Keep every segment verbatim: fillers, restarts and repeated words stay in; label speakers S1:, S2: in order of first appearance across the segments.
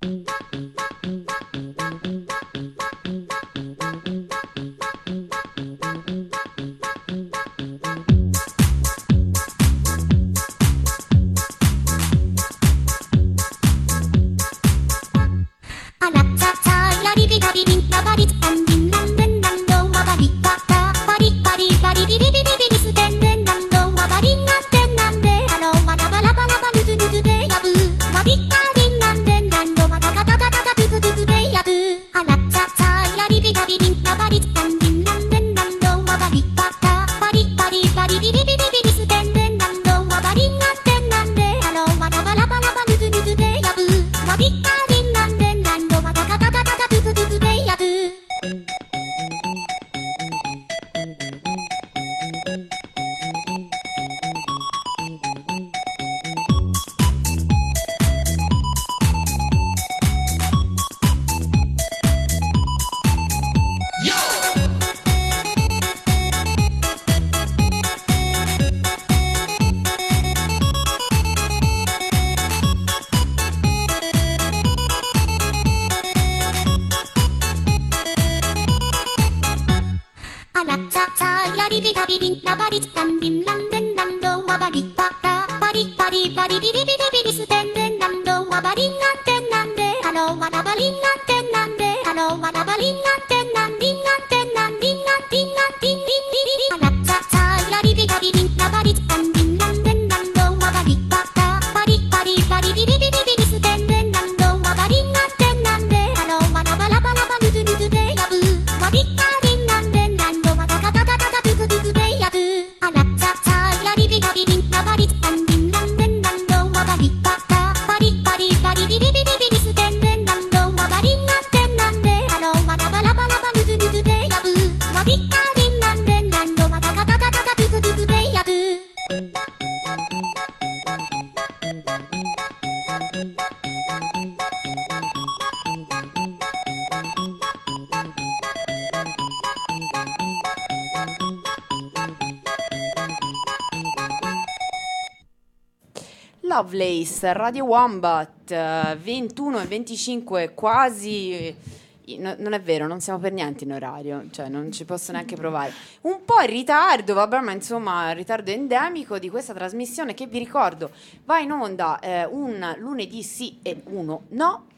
S1: Lovelace, Radio Wombat, ventuno e venticinque, quasi, no, non è vero, non siamo per niente in orario, cioè non ci posso neanche provare, un po' in ritardo, vabbè, ma insomma ritardo endemico di questa trasmissione che vi ricordo va in onda eh, un lunedì sì e uno no,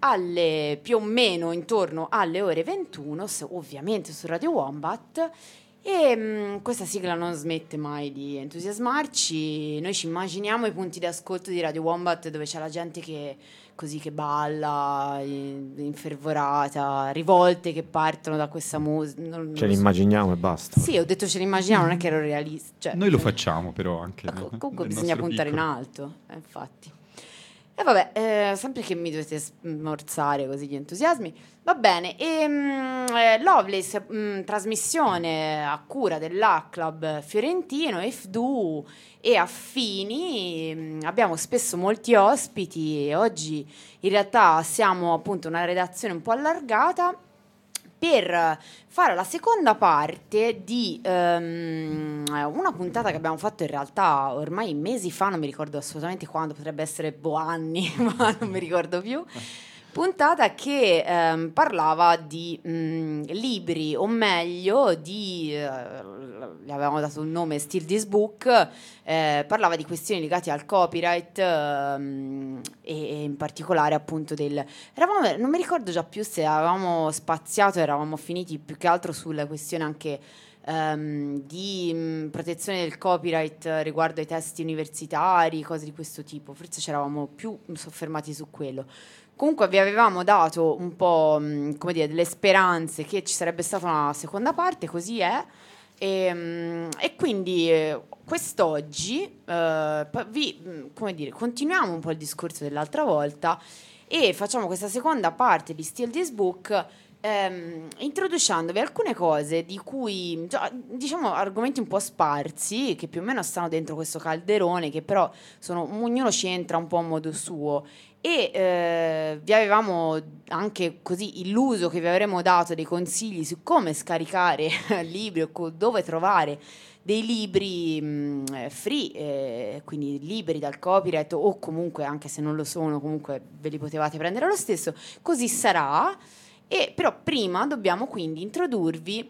S1: alle più o meno intorno alle ore ventuno, ovviamente su Radio Wombat. E mh, questa sigla non smette mai di entusiasmarci. Noi ci immaginiamo i punti di ascolto di Radio Wombat dove c'è la gente che così che balla, infervorata, rivolte che partono da questa musica.
S2: Ce l'immaginiamo e basta.
S1: Sì, ho detto ce l'immaginiamo, non è che ero realista. Cioè,
S3: Noi lo facciamo però anche.
S1: Co-
S3: nel,
S1: comunque
S3: nel
S1: bisogna puntare
S3: piccolo.
S1: in alto, eh, infatti. E vabbè, eh, sempre che mi dovete smorzare così gli entusiasmi. Va bene, e mh, eh, Lovelace, mh, trasmissione a cura dell'A Club fiorentino, F D U e affini. Mh, abbiamo spesso molti ospiti e oggi in realtà siamo appunto una redazione un po' allargata per fare la seconda parte di um, una puntata che abbiamo fatto in realtà ormai mesi fa, non mi ricordo assolutamente quando, potrebbe essere boh anni, ma non mi ricordo più. Puntata che um, parlava di um, libri, o meglio di, uh, gli avevamo dato un nome, Steal This Book, eh, parlava di questioni legate al copyright um, e, e in particolare appunto del... Eravamo, non mi ricordo già più se avevamo spaziato, eravamo finiti più che altro sulla questione anche um, di um, protezione del copyright riguardo ai testi universitari, cose di questo tipo, forse ci eravamo più soffermati su quello. Comunque vi avevamo dato un po', mh, come dire, delle speranze che ci sarebbe stata una seconda parte, così è, e, mh, e quindi eh, quest'oggi eh, vi, mh, come dire, continuiamo un po' il discorso dell'altra volta e facciamo questa seconda parte di Steal This Book, ehm, introducendovi alcune cose di cui, cioè, diciamo, argomenti un po' sparsi, che più o meno stanno dentro questo calderone, che però sono, ognuno ci entra un po' a modo suo. E eh, vi avevamo anche così illuso che vi avremmo dato dei consigli su come scaricare libri o co- dove trovare dei libri mh, free, eh, quindi liberi dal copyright, o comunque, anche se non lo sono, comunque ve li potevate prendere lo stesso. Così sarà. E però prima dobbiamo quindi introdurvi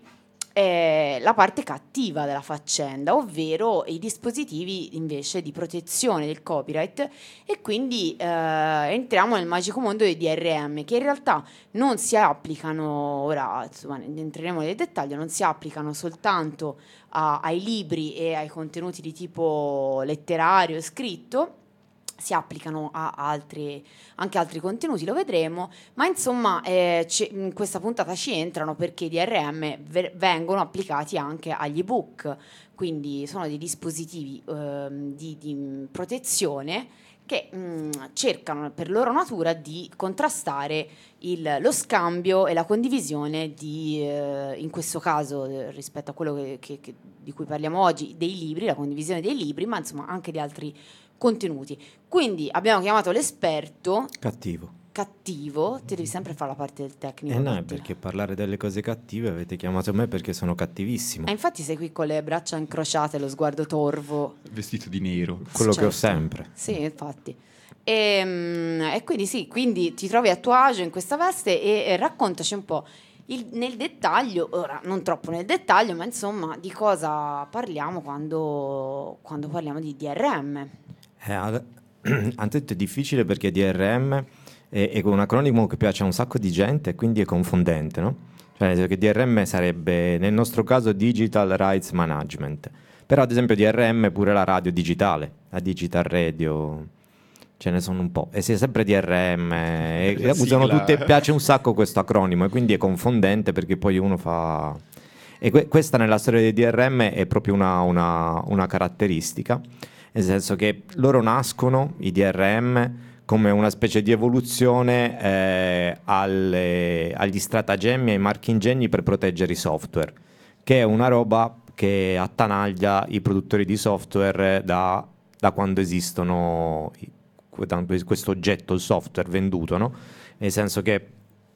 S1: eh, la parte cattiva della faccenda, ovvero i dispositivi invece di protezione del copyright, e quindi eh, entriamo nel magico mondo dei D R M, che in realtà non si applicano, ora insomma entreremo nel dettaglio, non si applicano soltanto a, ai libri e ai contenuti di tipo letterario e scritto, si applicano a altri, anche altri contenuti, lo vedremo, ma insomma eh, in questa puntata ci entrano perché i D R M ve- vengono applicati anche agli ebook, quindi sono dei dispositivi eh, di, di protezione che mh, cercano per loro natura di contrastare il, lo scambio e la condivisione di, eh, in questo caso eh, rispetto a quello che, che, che, di cui parliamo oggi, dei libri, la condivisione dei libri, ma insomma anche di altri contenuti. Quindi abbiamo chiamato l'esperto
S2: Cattivo.
S1: cattivo, ti devi sempre fare la parte del tecnico.
S2: Eh no, è
S1: Martina.
S2: perché parlare delle cose cattive avete chiamato me perché sono cattivissimo.
S1: E infatti sei qui con le braccia incrociate e lo sguardo torvo.
S3: Vestito di nero.
S2: Quello
S1: Certo.
S2: che ho sempre.
S1: Sì, infatti. E, mm, e quindi sì, quindi ti trovi a tuo agio in questa veste e, e raccontaci un po' il, nel dettaglio, ora non troppo nel dettaglio, ma insomma di cosa parliamo quando, quando parliamo di D R M.
S2: Eh, ad- anzitutto è difficile perché D R M è, è un acronimo che piace a un sacco di gente e quindi è confondente, no? Cioè, nel senso che D R M sarebbe, nel nostro caso, Digital Rights Management. Però, ad esempio, D R M è pure la radio digitale, la Digital Radio, ce ne sono un po'. E si è sempre D R M, e
S3: La
S2: usano
S3: sigla.
S2: tutte, piace un sacco questo acronimo e quindi è confondente perché poi uno fa... E que- questa nella storia dei D R M è proprio una, una, una caratteristica, nel senso che loro nascono, i D R M, come una specie di evoluzione eh, alle, agli stratagemmi e ai marchingegni per proteggere i software, che è una roba che attanaglia i produttori di software da, da quando esistono da questo oggetto, il software venduto, no? Nel senso che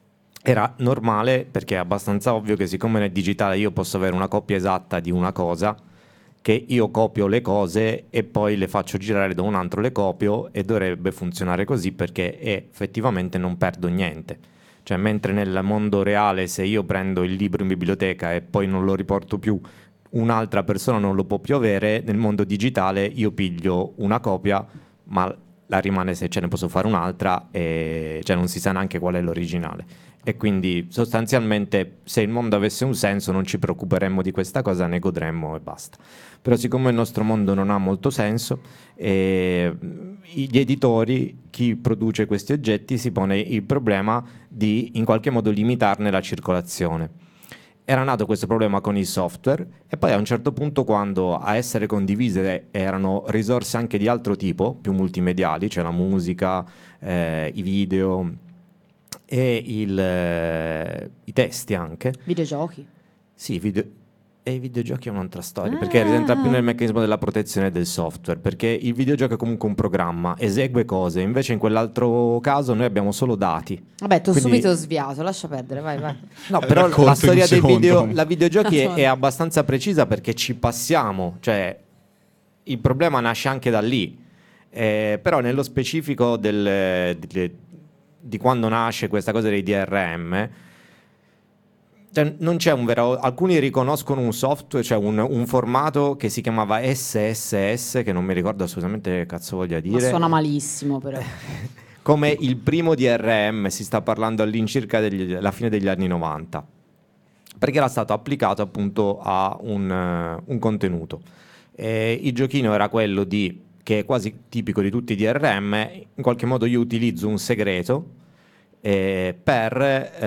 S2: era normale, perché è abbastanza ovvio che siccome nel digitale io posso avere una copia esatta di una cosa, che io copio le cose e poi le faccio girare da un altro, le copio, e dovrebbe funzionare così perché effettivamente non perdo niente. Cioè, mentre nel mondo reale, se io prendo il libro in biblioteca e poi non lo riporto più, un'altra persona non lo può più avere, nel mondo digitale io piglio una copia, ma la rimane se ce ne posso fare un'altra, e cioè non si sa neanche qual è l'originale. E quindi sostanzialmente, se il mondo avesse un senso, non ci preoccuperemmo di questa cosa, ne godremmo e basta. Però siccome il nostro mondo non ha molto senso, eh, gli editori, chi produce questi oggetti, si pone il problema di in qualche modo limitarne la circolazione. Era nato questo problema con il software, e poi a un certo punto, quando a essere condivise erano risorse anche di altro tipo, più multimediali, cioè la musica, eh, i video e il, eh, i testi anche.
S1: Videogiochi.
S2: Sì, video, e i videogiochi è un'altra storia,
S1: Ah.
S2: perché rientra più nel meccanismo della protezione del software, perché il videogioco è comunque un programma, esegue cose, invece in quell'altro caso noi abbiamo solo dati.
S1: Vabbè, ti ho
S2: Quindi-
S1: subito sviato, lascia perdere, vai, vai.
S2: No, però
S3: Racconta
S2: la
S3: in
S2: storia
S3: un
S2: dei
S3: secondo.
S2: video, la videogiochi è,
S1: Insomma.
S2: è abbastanza precisa perché ci passiamo, cioè il problema nasce anche da lì. Eh, però nello specifico del, del- di quando nasce questa cosa dei D R M, cioè non c'è un vero, alcuni riconoscono un software, cioè un, un formato che si chiamava S S S, che non mi ricordo assolutamente che cazzo voglia
S1: Ma
S2: dire,
S1: suona malissimo però.
S2: come il primo D R M. Si sta parlando all'incirca della fine degli anni novanta, perché era stato applicato appunto a un, eh, un contenuto. E il giochino era quello di, che è quasi tipico di tutti i D R M, in qualche modo io utilizzo un segreto eh, per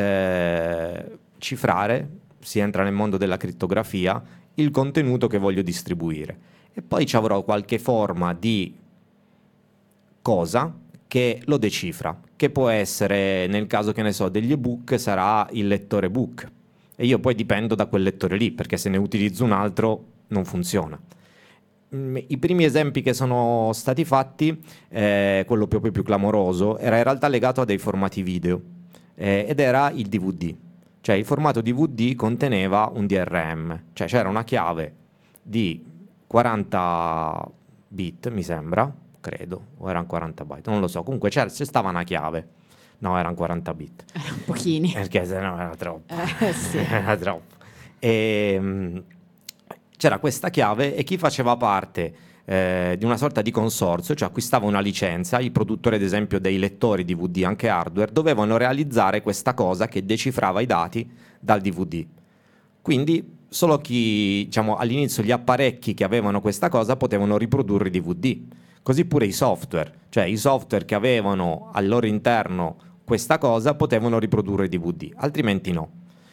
S2: eh, cifrare, si entra nel mondo della crittografia, il contenuto che voglio distribuire. E poi ci avrò qualche forma di cosa che lo decifra, che può essere, nel caso che ne so degli ebook, sarà il lettore book, e io poi dipendo da quel lettore lì, perché se ne utilizzo un altro non funziona. I primi esempi che sono stati fatti, eh, quello proprio più clamoroso, era in realtà legato a dei formati video, eh, ed era il D V D. Cioè il formato D V D conteneva un D R M, cioè c'era una chiave di quaranta bit, mi sembra, credo, o erano quaranta byte, non lo so, comunque c'era, c'è stava una chiave, no, erano quaranta bit.
S1: Erano pochini.
S2: Perché se no era troppo,
S1: eh, sì.
S2: era troppo. E, mh, c'era questa chiave e chi faceva parte eh, di una sorta di consorzio, cioè acquistava una licenza, i produttori ad esempio dei lettori D V D, anche hardware, dovevano realizzare questa cosa che decifrava i dati dal D V D. Quindi solo chi, diciamo, all'inizio gli apparecchi che avevano questa cosa potevano riprodurre i D V D. Così pure i software, cioè i software che avevano al loro interno questa cosa potevano riprodurre i D V D, altrimenti no.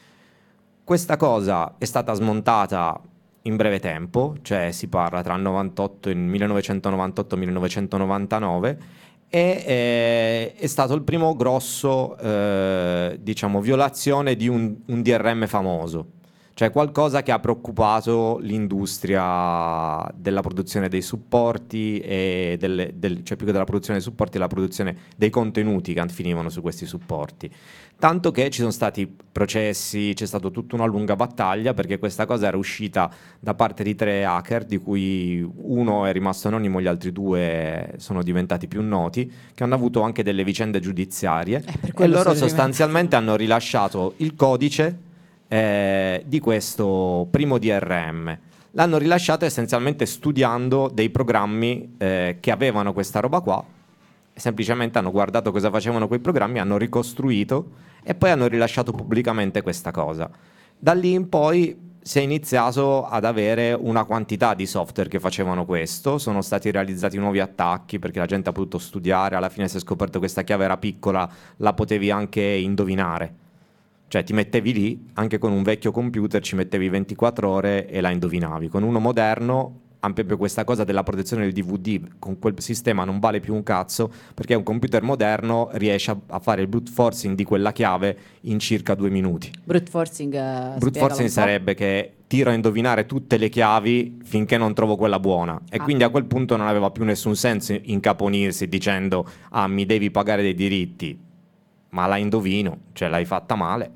S2: Questa cosa è stata smontata in breve tempo, cioè si parla tra il novantotto, il millenovecentonovantotto e il millenovecentonovantanove, e eh, è stato il primo grosso, eh, diciamo, violazione di un, un D R M famoso, cioè qualcosa che ha preoccupato l'industria della produzione dei supporti, e delle, del, cioè più che della produzione dei supporti, la produzione dei contenuti che finivano su questi supporti. Tanto che ci sono stati processi, c'è stata tutta una lunga battaglia, perché questa cosa era uscita da parte di tre hacker, di cui uno è rimasto anonimo, gli altri due sono diventati più noti, che hanno avuto anche delle vicende giudiziarie, e loro sostanzialmente hanno rilasciato il codice Eh, di questo primo D R M. L'hanno rilasciato essenzialmente studiando dei programmi eh, che avevano questa roba qua, e semplicemente hanno guardato cosa facevano quei programmi, hanno ricostruito e poi hanno rilasciato pubblicamente questa cosa. Da lì in poi si è iniziato ad avere una quantità di software che facevano questo, sono stati realizzati nuovi attacchi perché la gente ha potuto studiare, alla fine si è scoperto che questa chiave era piccola, la potevi anche indovinare. Cioè ti mettevi lì, anche con un vecchio computer ci mettevi ventiquattro ore e la indovinavi. Con uno moderno, anche per questa cosa della protezione del D V D, con quel sistema non vale più un cazzo, perché un computer moderno riesce a, a fare il brute forcing di quella chiave in circa due minuti.
S1: Brute forcing, uh,
S2: brute forcing sarebbe che tiro a indovinare tutte le chiavi finché non trovo quella buona, e ah. quindi a quel punto non aveva più nessun senso incaponirsi dicendo ah mi devi pagare dei diritti, ma la indovino, cioè l'hai fatta male.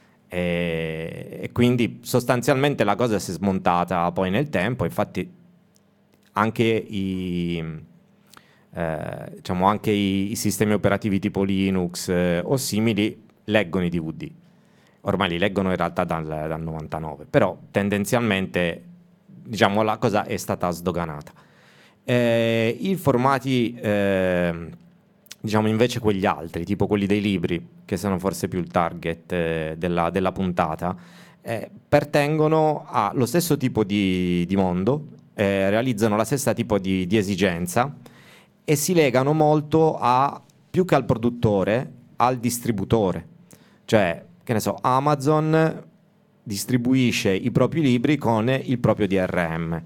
S2: E, e quindi sostanzialmente la cosa si è smontata poi nel tempo. Infatti anche i, eh, diciamo anche i, i sistemi operativi tipo Linux eh, o simili leggono i D V D, ormai li leggono in realtà dal, dal novantanove, però tendenzialmente diciamo la cosa è stata sdoganata. Eh, i formati eh, diciamo invece quegli altri, tipo quelli dei libri, che sono forse più il target eh, della, della puntata, eh, pertengono allo stesso tipo di, di mondo, eh, realizzano la stessa tipo di, di esigenza, e si legano molto a, più che al produttore, al distributore. Cioè, che ne so, Amazon distribuisce i propri libri con il proprio D R M.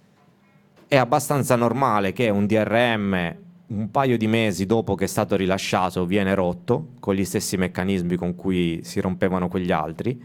S2: È abbastanza normale che un D R M un paio di mesi dopo che è stato rilasciato viene rotto, con gli stessi meccanismi con cui si rompevano quegli altri,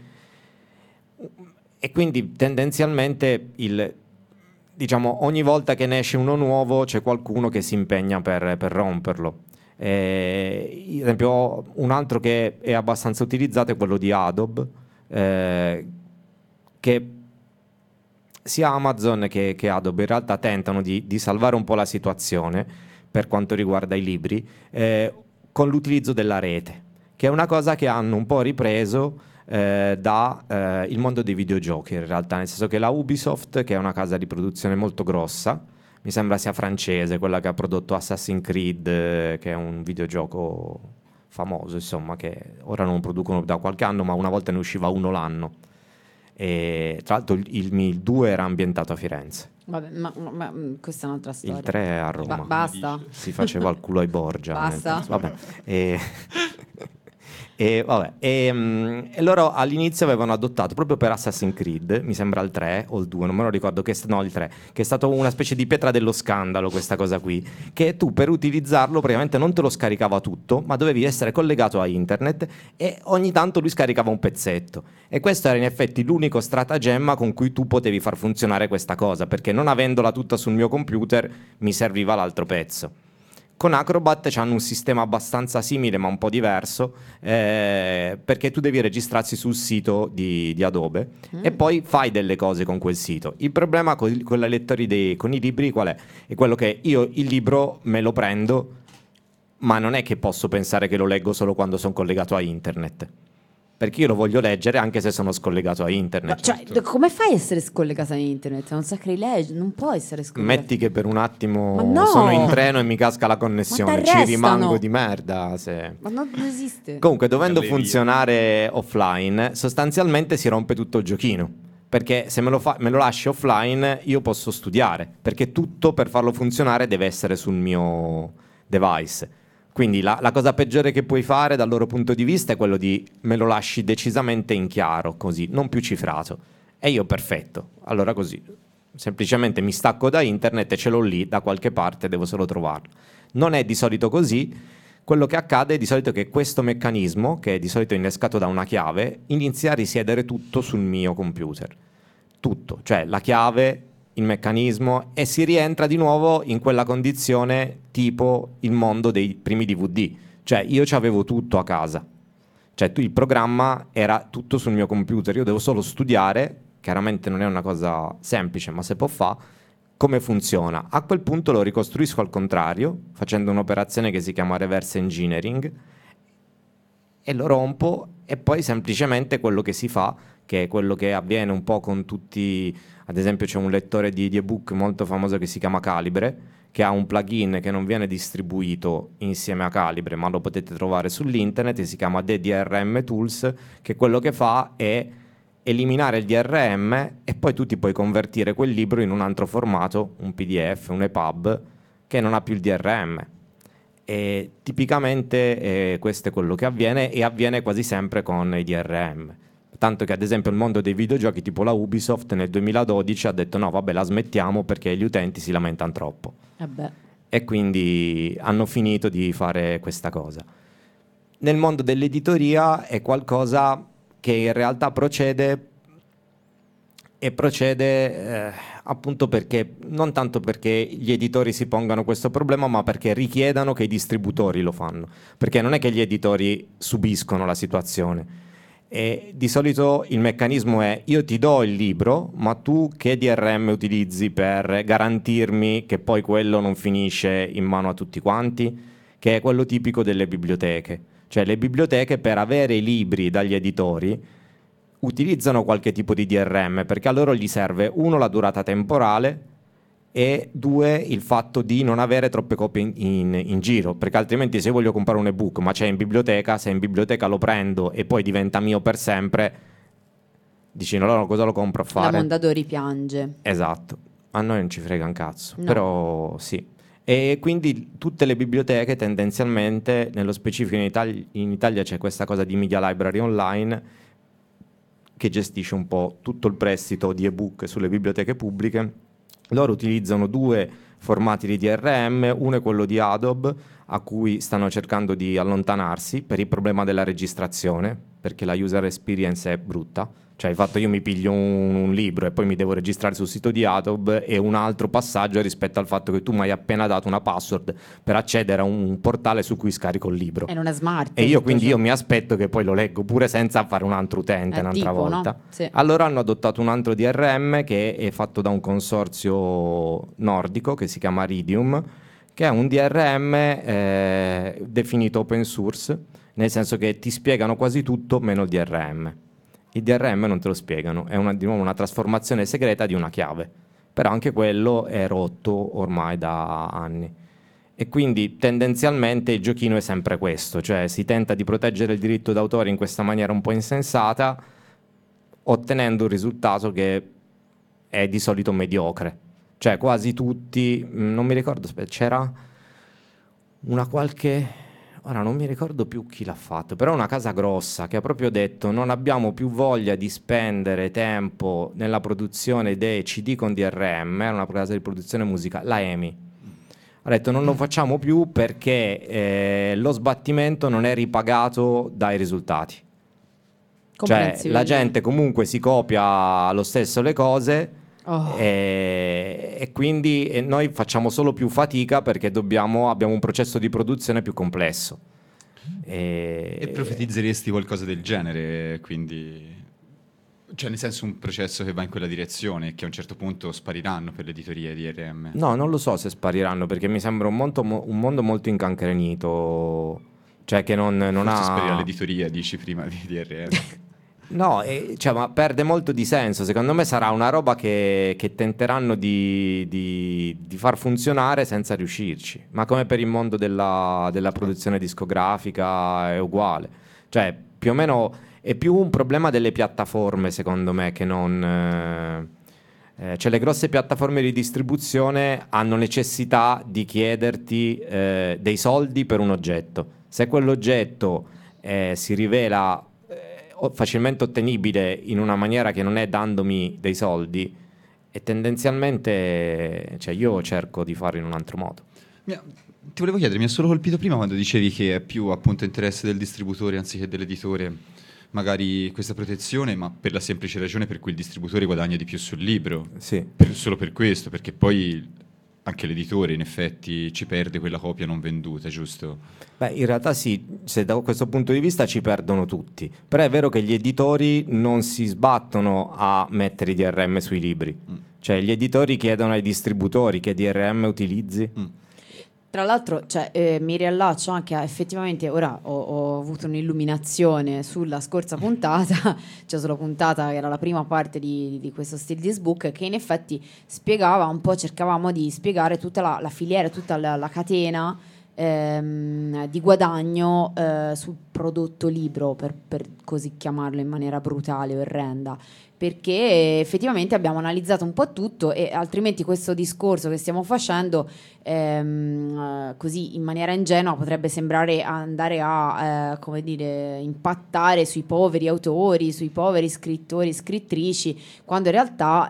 S2: e quindi tendenzialmente il, diciamo, ogni volta che ne esce uno nuovo c'è qualcuno che si impegna per, per romperlo. Eh, ad esempio un altro che è abbastanza utilizzato è quello di Adobe, eh, che sia Amazon che, che Adobe in realtà tentano di, di salvare un po' la situazione per quanto riguarda i libri, eh, con l'utilizzo della rete, che è una cosa che hanno un po' ripreso eh, da eh, il mondo dei videogiochi in realtà, nel senso che la Ubisoft, che è una casa di produzione molto grossa, mi sembra sia francese, quella che ha prodotto Assassin's Creed, eh, che è un videogioco famoso, insomma, che ora non producono da qualche anno, ma una volta ne usciva uno l'anno. E tra l'altro il, il due era ambientato a Firenze.
S1: Vabbè, ma, ma, ma questa è un'altra storia.
S2: Il tre è a Roma.
S1: Ba- basta.
S2: Si faceva il culo ai Borgia.
S1: Basta.
S2: Vabbè. E, E, vabbè, e, mm, e loro all'inizio avevano adottato proprio per Assassin's Creed, mi sembra il tre o il due, non me lo ricordo, che, no, il tre, che è stato una specie di pietra dello scandalo questa cosa qui, che tu per utilizzarlo praticamente non te lo scaricava tutto, ma dovevi essere collegato a internet e ogni tanto lui scaricava un pezzetto. E questo era in effetti l'unico stratagemma con cui tu potevi far funzionare questa cosa, perché non avendola tutta sul mio computer mi serviva l'altro pezzo. Con Acrobat hanno un sistema abbastanza simile ma un po' diverso, eh, perché tu devi registrarsi sul sito di, di Adobe mm. e poi fai delle cose con quel sito. Il problema con, con, i lettori dei, con i libri qual è? È quello che io il libro me lo prendo, ma non è che posso pensare che lo leggo solo quando sono collegato a internet. Perché io lo voglio leggere anche se sono scollegato a internet.
S1: Cioè, certo. Come fai a essere scollegato a internet? È un sacrilegio, non puoi essere scollegato.
S2: Metti che per un attimo
S1: no.
S2: sono in treno e mi casca la connessione, ci rimango di merda. Se...
S1: Ma non esiste.
S2: Comunque, dovendo funzionare offline, sostanzialmente si rompe tutto il giochino. Perché se me lo, fa- me lo lasci offline, io posso studiare. Perché tutto per farlo funzionare deve essere sul mio device. Quindi la, la cosa peggiore che puoi fare dal loro punto di vista è quello di me lo lasci decisamente in chiaro, così, non più cifrato. E io perfetto, allora così, semplicemente mi stacco da internet e ce l'ho lì da qualche parte, devo solo trovarlo. Non è di solito così, quello che accade è di solito che questo meccanismo, che è di solito innescato da una chiave, inizia a risiedere tutto sul mio computer. Tutto, cioè la chiave... il meccanismo e si rientra di nuovo in quella condizione tipo il mondo dei primi D V D, cioè io c'avevo tutto a casa, cioè il programma era tutto sul mio computer, io devo solo studiare, chiaramente non è una cosa semplice ma se può fare, come funziona. A quel punto lo ricostruisco al contrario facendo un'operazione che si chiama reverse engineering e lo rompo e poi semplicemente quello che si fa, che è quello che avviene un po' con tutti. Ad esempio c'è un lettore di, di ebook molto famoso che si chiama Calibre, che ha un plugin che non viene distribuito insieme a Calibre, ma lo potete trovare sull'internet, e si chiama D D R M Tools, che quello che fa è eliminare il D R M e poi tu ti puoi convertire quel libro in un altro formato, un P D F, un E P U B, che non ha più il D R M. E tipicamente eh, questo è quello che avviene e avviene quasi sempre con i D R M. Tanto che ad esempio il mondo dei videogiochi tipo la Ubisoft nel duemiladodici ha detto no vabbè la smettiamo perché gli utenti si lamentano troppo
S1: eh
S2: e quindi hanno finito di fare questa cosa. Nel mondo dell'editoria è qualcosa che in realtà procede e procede eh, appunto perché non tanto perché gli editori si pongano questo problema ma perché richiedano che i distributori lo fanno, perché non è che gli editori subiscono la situazione. E di solito il meccanismo è io ti do il libro ma tu che D R M utilizzi per garantirmi che poi quello non finisce in mano a tutti quanti, che è quello tipico delle biblioteche, cioè le biblioteche per avere i libri dagli editori utilizzano qualche tipo di D R M perché a loro gli serve uno la durata temporale e due il fatto di non avere troppe copie in, in, in giro, perché altrimenti se voglio comprare un ebook ma c'è in biblioteca, se in biblioteca lo prendo e poi diventa mio per sempre, dici allora cosa lo compro a fare?
S1: La Mondadori piange.
S2: Esatto, a noi non ci frega un cazzo,
S1: no.
S2: Però sì. E quindi tutte le biblioteche tendenzialmente, nello specifico in Italia, in Italia c'è questa cosa di Media Library Online che gestisce un po' tutto il prestito di ebook sulle biblioteche pubbliche. Loro utilizzano due formati di D R M, uno è quello di Adobe, a cui stanno cercando di allontanarsi per il problema della registrazione, perché la user experience è brutta. Cioè il fatto io mi piglio un, un libro e poi mi devo registrare sul sito di Adobe è un altro passaggio rispetto al fatto che tu mi hai appena dato una password per accedere a un portale su cui scarico il libro.
S1: E non è smart.
S2: E io quindi io mi aspetto che poi lo leggo pure senza fare un altro utente,
S1: è
S2: un'altra
S1: tipo,
S2: volta.
S1: No? Sì.
S2: Allora hanno adottato un altro D R M che è fatto da un consorzio nordico che si chiama Ridium, che è un D R M eh, definito open source, nel senso che ti spiegano quasi tutto meno il D R M. Il D R M non te lo spiegano, è una, di nuovo una trasformazione segreta di una chiave, però anche quello è rotto ormai da anni. E quindi tendenzialmente il giochino è sempre questo, cioè si tenta di proteggere il diritto d'autore in questa maniera un po' insensata, ottenendo un risultato che è di solito mediocre. Cioè quasi tutti, non mi ricordo, c'era una qualche... ora non mi ricordo più chi l'ha fatto, però è una casa grossa che ha proprio detto non abbiamo più voglia di spendere tempo nella produzione dei C D con D R M, era una casa di produzione musicale, la EMI. Ha detto non lo facciamo più perché eh, lo sbattimento non è ripagato dai risultati. Cioè la gente comunque si copia lo stesso le cose. Oh. E, e quindi e noi facciamo solo più fatica perché dobbiamo, abbiamo un processo di produzione più complesso. E,
S3: e profetizzeresti qualcosa del genere, quindi, cioè nel senso un processo che va in quella direzione, che a un certo punto spariranno per l'editoria di D R M?
S2: No, non lo so se spariranno, perché mi sembra un mondo, un mondo molto incancrenito, cioè che non, non
S3: Forse
S2: ha...
S3: sparirà l'editoria, dici prima di D R M.
S2: No, eh, cioè, ma perde molto di senso. Secondo me sarà una roba che, che tenteranno di, di, di far funzionare senza riuscirci. Ma come per il mondo della, della produzione discografica è uguale. Cioè, più o meno è più un problema delle piattaforme, secondo me, che non... Eh, cioè, le grosse piattaforme di distribuzione hanno necessità di chiederti eh, dei soldi per un oggetto. Se quell'oggetto eh, si rivela facilmente ottenibile in una maniera che non è dandomi dei soldi, e tendenzialmente, cioè, io cerco di farlo in un altro modo.
S3: Mi ha, ti volevo chiedere, mi ha solo colpito prima quando dicevi che è più appunto interesse del distributore anziché dell'editore magari questa protezione, ma per la semplice ragione per cui il distributore guadagna di più sul libro.
S2: Sì.
S3: Per, solo per questo, perché poi anche l'editore in effetti ci perde quella copia non venduta, giusto?
S2: Beh, in realtà sì, se da questo punto di vista ci perdono tutti, però è vero che gli editori non si sbattono a mettere i D R M sui libri, mm. cioè gli editori chiedono ai distributori che D R M utilizzi.
S1: Mm. Tra l'altro, cioè, eh, mi riallaccio anche a, effettivamente, ora ho, ho avuto un'illuminazione sulla scorsa puntata, cioè sulla puntata che era la prima parte di, di questo Still This Book, che in effetti spiegava un po', cercavamo di spiegare tutta la, la filiera, tutta la, la catena ehm, di guadagno eh, sul prodotto libro, per, per così chiamarlo in maniera brutale o orrenda, perché effettivamente abbiamo analizzato un po' tutto, e altrimenti questo discorso che stiamo facendo ehm, così in maniera ingenua potrebbe sembrare andare a eh, come dire, impattare sui poveri autori, sui poveri scrittori, scrittrici, quando in realtà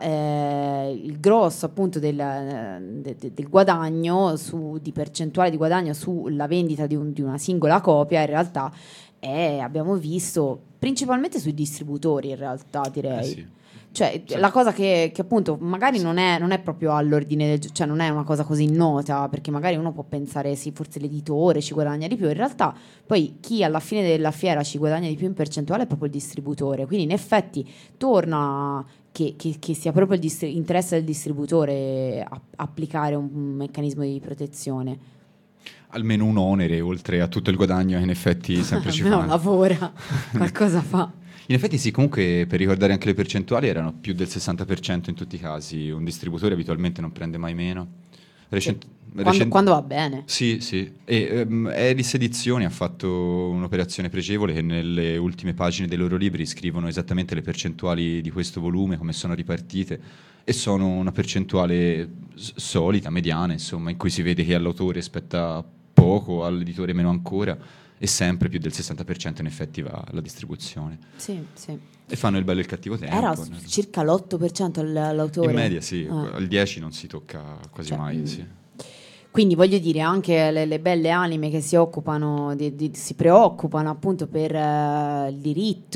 S1: eh, il grosso appunto del, de, de, del guadagno su, di percentuale di guadagno sulla vendita di, un, di una singola copia in realtà è, abbiamo visto, principalmente sui distributori in realtà, direi.
S3: Eh sì.
S1: Cioè,
S3: sì.
S1: la cosa che, che appunto magari non è, non è proprio all'ordine del, cioè non è una cosa così nota, perché magari uno può pensare sì, forse l'editore ci guadagna di più, in realtà poi chi alla fine della fiera ci guadagna di più in percentuale è proprio il distributore, quindi in effetti torna che, che, che sia proprio il distri- interesse del distributore a, applicare un, un meccanismo di protezione.
S3: Almeno un onere, oltre a tutto il guadagno che in effetti sempre ci fa.
S1: No, lavora, qualcosa fa.
S3: In effetti sì, comunque per ricordare anche le percentuali erano più del sessanta per cento in tutti i casi, un distributore abitualmente non prende mai meno. Recent-
S1: quando,
S3: recent-
S1: quando va bene.
S3: Sì, sì. E um, Elis Edizioni ha fatto un'operazione pregevole che nelle ultime pagine dei loro libri scrivono esattamente le percentuali di questo volume, come sono ripartite, e sono una percentuale s- solita, mediana, insomma, in cui si vede che all'autore spetta poco, all'editore meno ancora, e sempre più del sessanta per cento in effetti va alla distribuzione.
S1: Sì, sì.
S3: E fanno il bello e il cattivo tempo.
S1: Era circa l'otto per cento l'autore.
S3: In media sì,
S1: ah.
S3: al dieci non si tocca quasi
S1: cioè,
S3: mai. Sì.
S1: Quindi voglio dire, anche le, le belle anime che si occupano, di, di, si preoccupano appunto per uh, il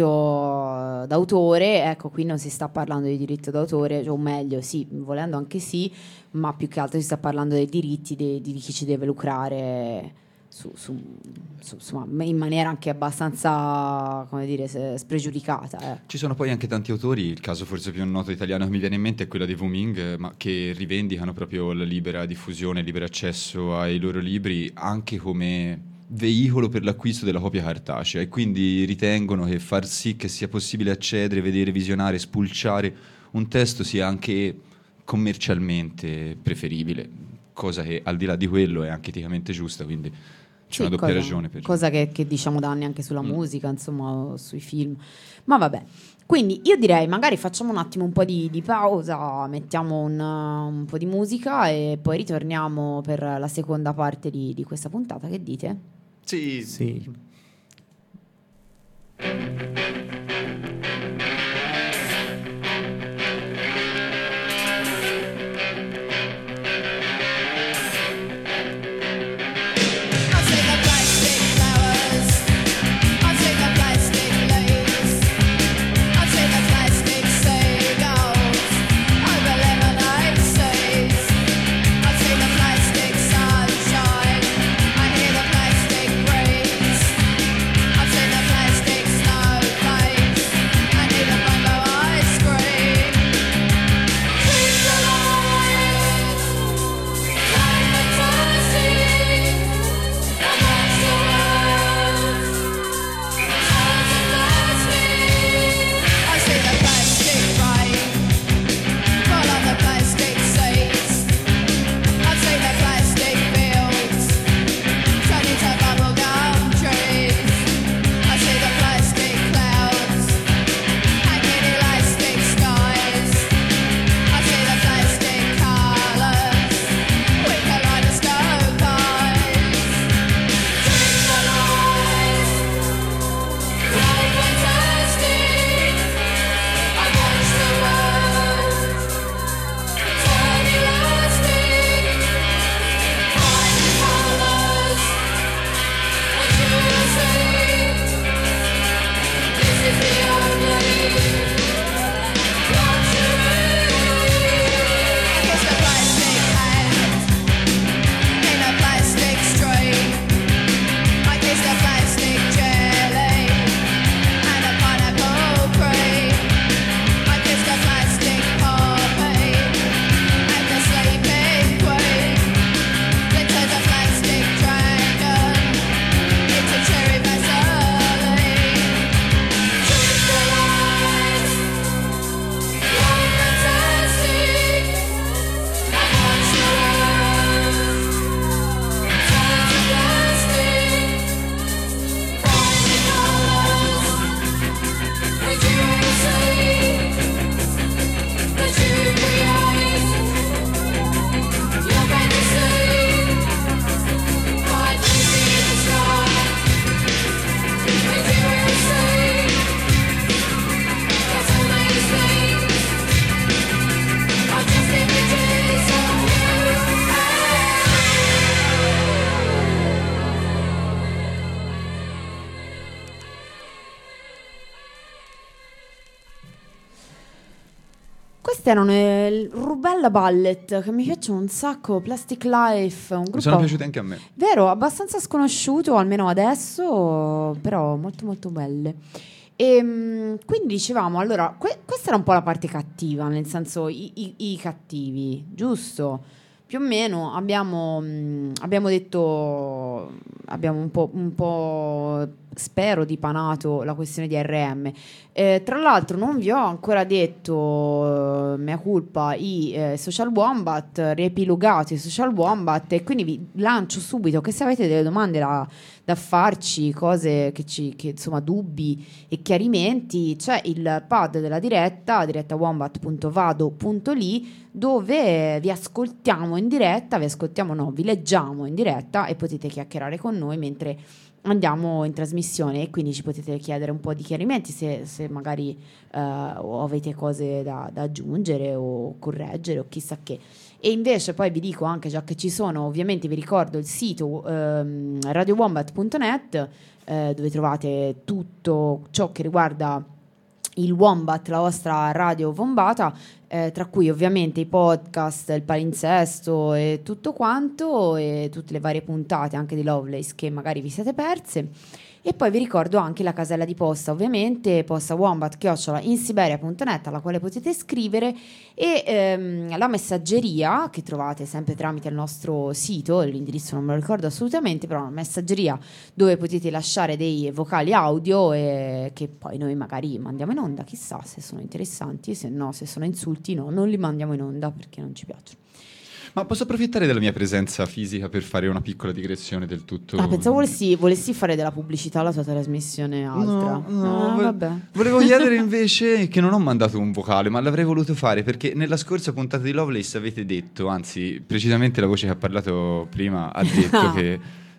S1: diritto d'autore, ecco, qui non si sta parlando di diritto d'autore, o meglio, sì, volendo anche sì, ma più che altro si sta parlando dei diritti di, di chi ci deve lucrare su, su, su, insomma, in maniera anche abbastanza, come dire, spregiudicata. Eh.
S3: Ci sono poi anche tanti autori, il caso forse più noto italiano che mi viene in mente è quello di Wu Ming, ma che rivendicano proprio la libera diffusione, il libero accesso ai loro libri anche come veicolo per l'acquisto della copia cartacea, e quindi ritengono che far sì che sia possibile accedere, vedere, visionare, spulciare un testo sia anche commercialmente preferibile, cosa che al di là di quello è anche eticamente giusta, quindi c'è
S1: sì,
S3: una doppia
S1: cosa,
S3: ragione per
S1: cosa che, che diciamo da anni anche sulla
S3: mm.
S1: musica, insomma, o sui film, ma vabbè. Quindi io direi magari facciamo un attimo un po' di, di pausa, mettiamo un, un po' di musica e poi ritorniamo per la seconda parte di, di questa puntata, che dite?
S3: Sì.
S2: Sì.
S1: Queste erano il Rubella Ballet, che mi piacciono un sacco, Plastic Life, un gruppo...
S3: Mi sono piaciute anche a me.
S1: Vero, abbastanza sconosciuto, almeno adesso, però molto molto belle. E quindi dicevamo, allora, que- questa era un po' la parte cattiva, nel senso i, i, i cattivi, giusto? Più o meno abbiamo, mh, abbiamo detto, abbiamo un po', un po' spero dipanato la questione di R M. Eh, tra l'altro non vi ho ancora detto, eh, mea culpa, i eh, Social Wombat, riepilogato i Social Wombat, e quindi vi lancio subito che se avete delle domande da, da farci, cose che ci, che, insomma, dubbi e chiarimenti, c'è il pad della diretta, diretta wombat punto vado punto li, dove vi ascoltiamo in diretta, vi ascoltiamo no, vi leggiamo in diretta e potete chiacchierare con noi mentre andiamo in trasmissione, e quindi ci potete chiedere un po' di chiarimenti se, se magari uh, o avete cose da, da aggiungere o correggere o chissà che. E invece poi vi dico anche, già che ci sono, ovviamente vi ricordo il sito um, radio wombat punto net, eh, dove trovate tutto ciò che riguarda il Wombat, la vostra radio wombata, eh, tra cui ovviamente i podcast, il palinsesto e tutto quanto, e tutte le varie puntate anche di Lovelace che magari vi siete perse. E poi vi ricordo anche la casella di posta, ovviamente, posta wombat chiocciola insiberia punto net, alla quale potete scrivere, e ehm, la messaggeria che trovate sempre tramite il nostro sito, l'indirizzo non me lo ricordo assolutamente, però una messaggeria dove potete lasciare dei vocali audio e che poi noi magari mandiamo in onda, chissà se sono interessanti, se no, se sono insulti no, non li mandiamo in onda perché non ci piacciono.
S3: Ma posso approfittare della mia presenza fisica per fare una piccola digressione del tutto?
S1: Ah, pensavo volessi, volessi fare della pubblicità alla tua trasmissione altra.
S3: No, no,
S1: ah,
S3: vo-
S1: vabbè.
S3: Volevo chiedere invece che non ho mandato un vocale, ma l'avrei voluto fare perché nella scorsa puntata di Lovelace avete detto, anzi precisamente la voce che ha parlato prima ha detto che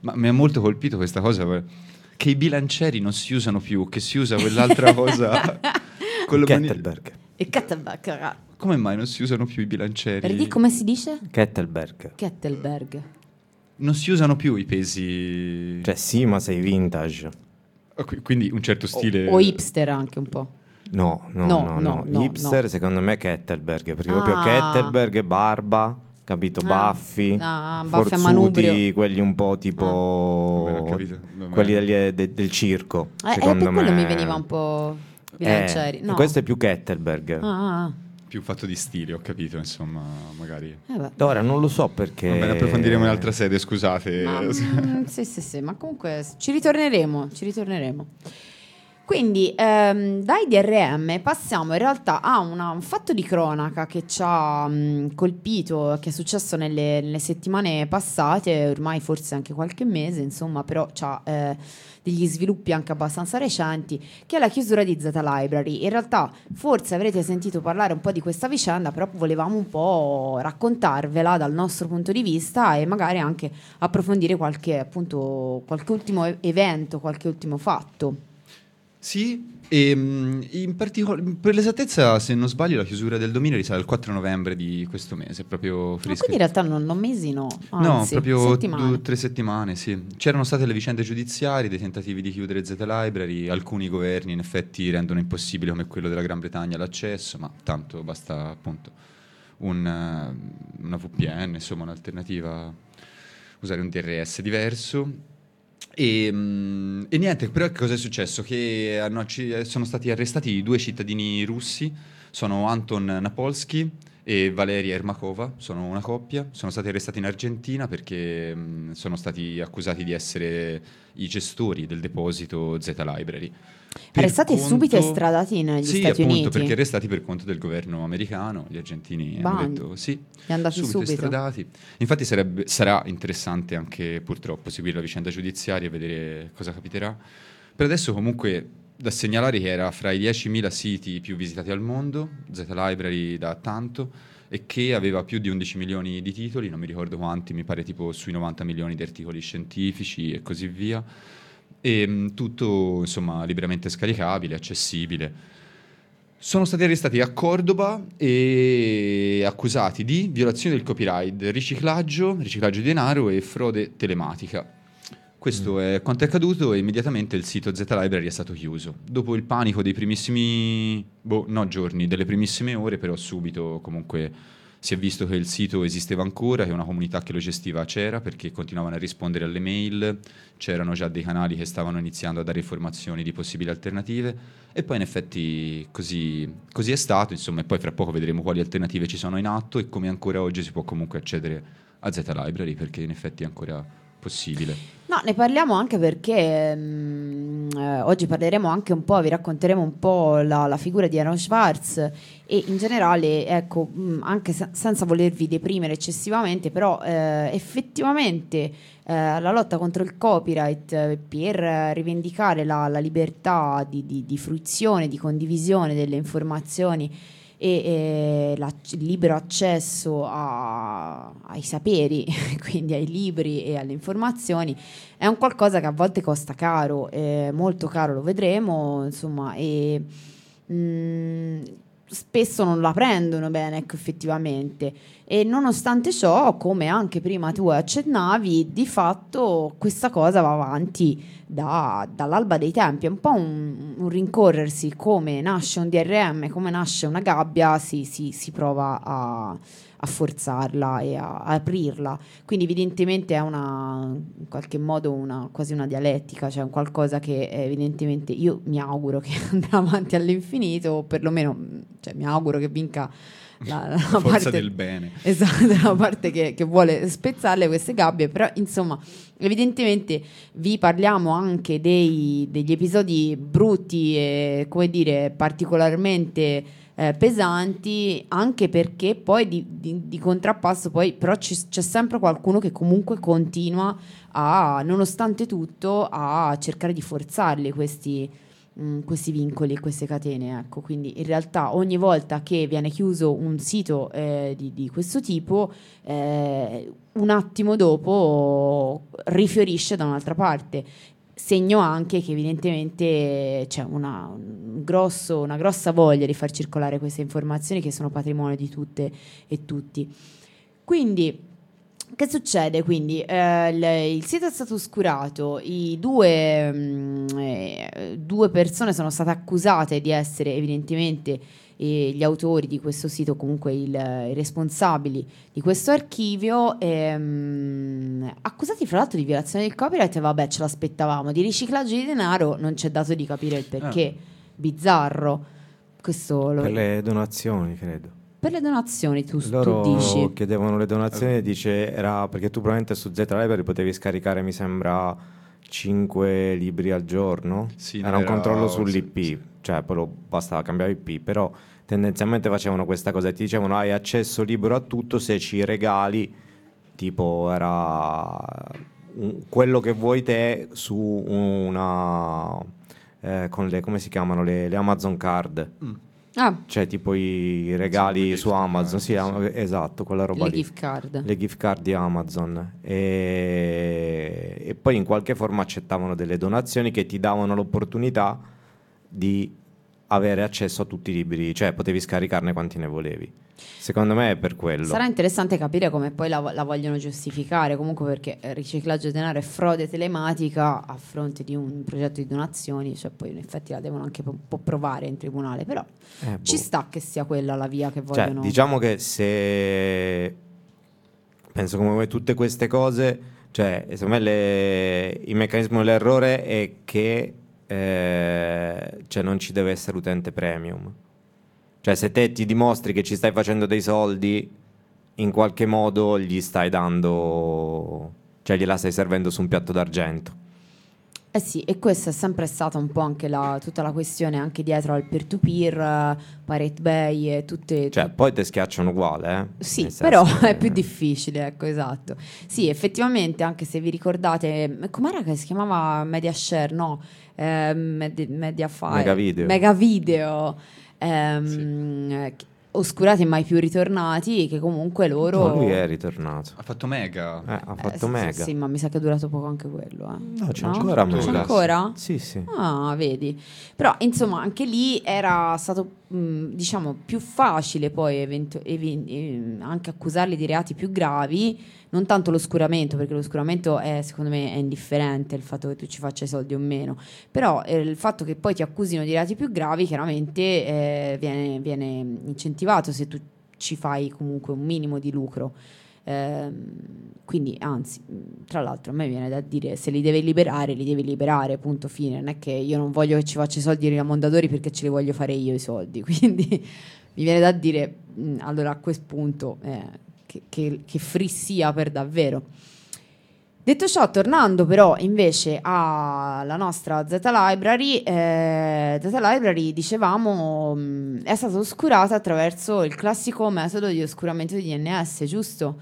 S3: Ma mi ha molto colpito questa cosa, che i bilancieri non si usano più, che si usa quell'altra cosa con la mani-
S2: Kettlberg.
S1: Il Kettlebell.
S3: Come mai non si usano più i bilancieri?
S1: Ridi, come si dice?
S2: Kettlberg.
S1: Kettlberg.
S3: Non si usano più i pesi.
S2: Cioè sì, ma sei vintage.
S3: Oh, qui- Quindi un certo stile.
S1: O hipster anche un po'.
S2: No, no,
S1: No,
S2: no,
S1: no,
S2: no.
S1: no,
S2: Hipster
S1: no.
S2: secondo me è Kettlberg, perché
S1: Ah.
S2: proprio Kettlberg, barba, capito,
S1: Ah.
S2: baffi,
S1: Ah, baffi a
S2: forzuti,
S1: manubrio.
S2: quelli un po' tipo
S3: Vabbè, ho capito. Vabbè.
S2: quelli degli- de- del circo,
S1: Eh, eh,
S2: secondo
S1: per
S2: me.
S1: quello mi veniva un po' bilancieri.
S2: Eh,
S1: No.
S2: questo è più Kettlberg.
S1: Ah, ah,
S3: Più fatto di stile, ho capito, insomma, magari.
S1: ah. Eh beh.
S2: Ora non lo so perché.
S3: Va bene, approfondiremo in altra sede, scusate.
S1: Ma, mm, sì, sì, sì, ma comunque ci ritorneremo, ci ritorneremo. Quindi ehm, dai D R M passiamo in realtà a una- un fatto di cronaca che ci ha mh, colpito, che è successo nelle, nelle settimane passate, ormai forse anche qualche mese, insomma, però c'ha eh, degli sviluppi anche abbastanza recenti, che è la chiusura di Zeta Library. In realtà forse avrete sentito parlare un po' di questa vicenda, però volevamo un po' raccontarvela dal nostro punto di vista e magari anche approfondire qualche, appunto, qualche ultimo e- evento, qualche ultimo fatto.
S3: Sì, e mm, in particolare, per l'esattezza, se non sbaglio, la chiusura del dominio risale al quattro novembre di questo mese, proprio
S1: Ma
S3: fresca.
S1: quindi in realtà non, non mesi, no,
S3: No,
S1: anzi,
S3: proprio
S1: settimane.
S3: due, tre settimane, sì. C'erano state le vicende giudiziarie, dei tentativi di chiudere Zeta Library, alcuni governi in effetti rendono impossibile, come quello della Gran Bretagna, l'accesso, ma tanto basta appunto un, eh, una V P N, insomma un'alternativa, usare un D R S diverso. E, mm, e niente, però che cosa è successo? Che hanno- ci- sono stati arrestati due cittadini russi, sono Anton Napolsky e Valeria Ermakova, sono una coppia, sono stati arrestati in Argentina perché mh, sono stati accusati di essere i gestori del deposito Zeta Library. Per
S1: Arrestati e
S3: conto-
S1: subito estradati negli
S3: sì,
S1: Stati
S3: appunto,
S1: Uniti.
S3: perché arrestati per conto del governo americano, gli argentini hanno
S1: Bang.
S3: detto sì,
S1: Gli è andati subito.
S3: estradati. Infatti sarebbe- sarà interessante anche purtroppo seguire la vicenda giudiziaria e vedere cosa capiterà. Per adesso comunque da segnalare che era fra i diecimila siti più visitati al mondo, Zeta Library da tanto, e che aveva più di undici milioni di titoli, non mi ricordo quanti, mi pare tipo sui novanta milioni di articoli scientifici e così via. E mh, tutto insomma liberamente scaricabile, accessibile. Sono stati arrestati a Cordoba e accusati di violazione del copyright, riciclaggio, riciclaggio di denaro e frode telematica. Questo è quanto è accaduto e immediatamente il sito Zeta Library è stato chiuso. Dopo il panico dei primissimi, boh, no giorni, delle primissime ore, però subito comunque si è visto che il sito esisteva ancora, che una comunità che lo gestiva c'era, perché continuavano a rispondere alle mail, c'erano già dei canali che stavano iniziando a dare informazioni di possibili alternative, e poi in effetti così, così è stato, insomma, e poi fra poco vedremo quali alternative ci sono in atto e come ancora oggi si può comunque accedere a Zeta Library, perché in effetti è ancora possibile.
S1: No, ne parliamo anche perché mh, eh, oggi parleremo anche un po', vi racconteremo un po' la, la figura di Aaron Swartz e in generale, ecco, mh, anche se- senza volervi deprimere eccessivamente, però eh, effettivamente eh, la lotta contro il copyright eh, per eh, rivendicare la, la libertà di, di, di fruizione, di condivisione delle informazioni e, e la- il libero accesso a- ai saperi, quindi ai libri e alle informazioni, è un qualcosa che a volte costa caro, eh, molto caro, lo vedremo, insomma, e mh, spesso non la prendono bene, ecco, effettivamente. E nonostante ciò, come anche prima tu accennavi, di fatto questa cosa va avanti da- dall'alba dei tempi. È un po' un, un rincorrersi, come nasce un D R M, come nasce una gabbia, si, si- si prova a, a forzarla e a, a aprirla. Quindi evidentemente è una, in qualche modo una, quasi una dialettica, cioè un qualcosa che evidentemente io mi auguro che andrà avanti all'infinito, o perlomeno cioè, mi auguro che vinca la, la
S3: Forza
S1: parte
S3: del bene.
S1: Esatto, la parte che, che vuole spezzarle queste gabbie, però insomma evidentemente vi parliamo anche dei- degli episodi brutti e come dire particolarmente eh, pesanti, anche perché poi di, di- di contrappasso poi però ci- c'è sempre qualcuno che comunque continua a, nonostante tutto, a cercare di forzarli questi mh, questi vincoli e queste catene, ecco. Quindi in realtà ogni volta che viene chiuso un sito eh, di, di questo tipo, eh, un attimo dopo rifiorisce da un'altra parte. Segno anche che evidentemente c'è una, un grosso, una grossa voglia di far circolare queste informazioni che sono patrimonio di tutte e tutti. Quindi, che succede? Quindi eh, il, il sito è stato oscurato, i due, mh, eh, due persone sono state accusate di essere evidentemente eh, gli autori di questo sito, comunque il, i responsabili di questo archivio, ehm, accusati fra l'altro di violazione del copyright. E vabbè, ce l'aspettavamo. Di riciclaggio di denaro non c'è dato di capire il perché. Ah. Bizzarro. Questo lo...
S2: Per le donazioni, credo.
S1: Per le donazioni, tu,
S2: loro
S1: tu dici?
S2: chiedevano le donazioni, dice era perché tu probabilmente su Z Library potevi scaricare, mi sembra, cinque libri al giorno.
S3: Sì,
S2: era un
S3: era...
S2: controllo sull'I P,
S3: sì.
S2: cioè poi lo, bastava cambiare I P, però tendenzialmente facevano questa cosa e ti dicevano hai accesso libero a tutto se ci regali, tipo era un, quello che vuoi te su una eh, con le, come si chiamano, le, le Amazon Card. Mm.
S1: Ah.
S2: Cioè tipo i regali sì, su Amazon, sì,
S1: card,
S2: sì, esatto, quella roba
S1: le
S2: lì.
S1: gift card.
S2: Le gift card di Amazon e... e poi in qualche forma accettavano delle donazioni che ti davano l'opportunità di avere accesso a tutti i libri, cioè potevi scaricarne quanti ne volevi. Secondo me è per quello.
S1: Sarà interessante capire come poi la, la vogliono giustificare, comunque, perché riciclaggio di denaro e frode telematica a fronte di un progetto di donazioni, cioè poi in effetti la devono anche un po' provare in tribunale, però eh, ci boh. sta che sia quella la via che vogliono.
S2: Cioè, diciamo che se penso come tutte queste cose, cioè secondo me le... il meccanismo dell'errore è che eh, cioè non ci deve essere utente premium. Cioè se te ti dimostri che ci stai facendo dei soldi, in qualche modo gli stai dando, cioè gliela stai servendo su un piatto d'argento.
S1: Eh sì, e questa è sempre stata un po' anche la, tutta la questione anche dietro al peer-to-peer, Pirate Bay e tutte...
S2: Cioè
S1: tut-
S2: poi te schiacciano uguale, eh?
S1: Sì, però che... è più difficile, ecco, esatto. Sì, effettivamente, anche se vi ricordate, com'era che si chiamava MediaShare? No, eh, Med- Mediafire.
S2: Megavideo.
S1: Megavideo. Ehm, sì. Oscurati e mai più ritornati, che comunque loro...
S2: No, lui è ritornato.
S3: Ha fatto Mega.
S2: Eh, ha fatto
S1: eh,
S2: Mega.
S1: Sì, sì, ma mi sa che è durato poco anche quello. Eh.
S2: No, c'è
S1: no?
S2: ancora
S1: C'è
S2: Mega.
S1: ancora?
S2: Sì, sì.
S1: Ah, vedi. Però, insomma, anche lì era stato, mh, diciamo, più facile poi evento- evi- eh, anche accusarli di reati più gravi, non tanto l'oscuramento, perché l'oscuramento è, secondo me, è indifferente, il fatto che tu ci faccia i soldi o meno, però eh, il fatto che poi ti accusino di reati più gravi chiaramente eh, viene, viene incentivato se tu ci fai comunque un minimo di lucro. Eh, quindi anzi, tra l'altro a me viene da dire, se li devi liberare li devi liberare, punto fine. Non è che io non voglio che ci faccia i soldi ai Mondadori perché ce li voglio fare io i soldi, quindi mi viene da dire mh, allora a questo punto eh, che, che, che free sia per davvero. Detto ciò, tornando però invece alla nostra Z Library, eh, Z Library, dicevamo, mh, è stata oscurata attraverso il classico metodo di oscuramento di D N S, giusto?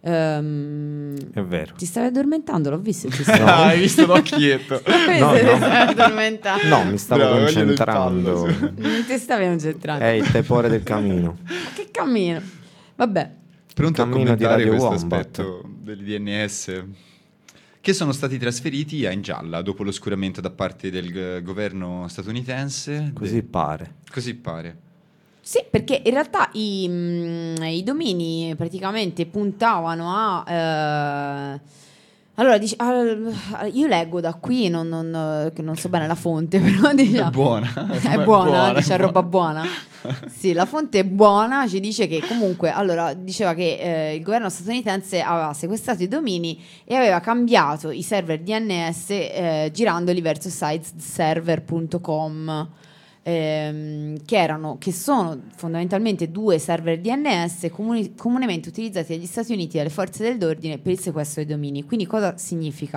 S1: Um,
S2: è vero.
S1: Ti stavi addormentando? L'ho visto. Ti
S3: stavi... no, hai visto l'occhietto?
S2: no, no.
S1: Ti stavi addormentando?
S2: No, mi stavo Bravo, concentrando.
S1: Non ti stavi concentrando.
S2: È il tepore del camino.
S1: Ma che cammino? Vabbè.
S3: Pronto
S2: Cammino
S3: a commentare
S2: di
S3: questo
S2: Wombat.
S3: aspetto del D N S che sono stati trasferiti a in gialla dopo l'oscuramento da parte del g- governo statunitense.
S2: Così
S3: de-
S2: pare.
S3: Così pare.
S1: Sì, perché in realtà i, mh, i domini praticamente puntavano a... Eh, allora, dic- uh, io leggo da qui, non, non, che non so bene la fonte, però diciamo...
S3: È buona.
S1: È buona, buona dice è roba buona. Sì, la fonte è buona, ci dice che comunque, allora, diceva che eh, il governo statunitense aveva sequestrato i domini e aveva cambiato i server D N S eh, girandoli verso sites server punto com. Ehm, che erano che sono fondamentalmente due server D N S comuni, comunemente utilizzati dagli Stati Uniti e dalle forze dell'ordine per il sequestro dei domini. Quindi cosa significa?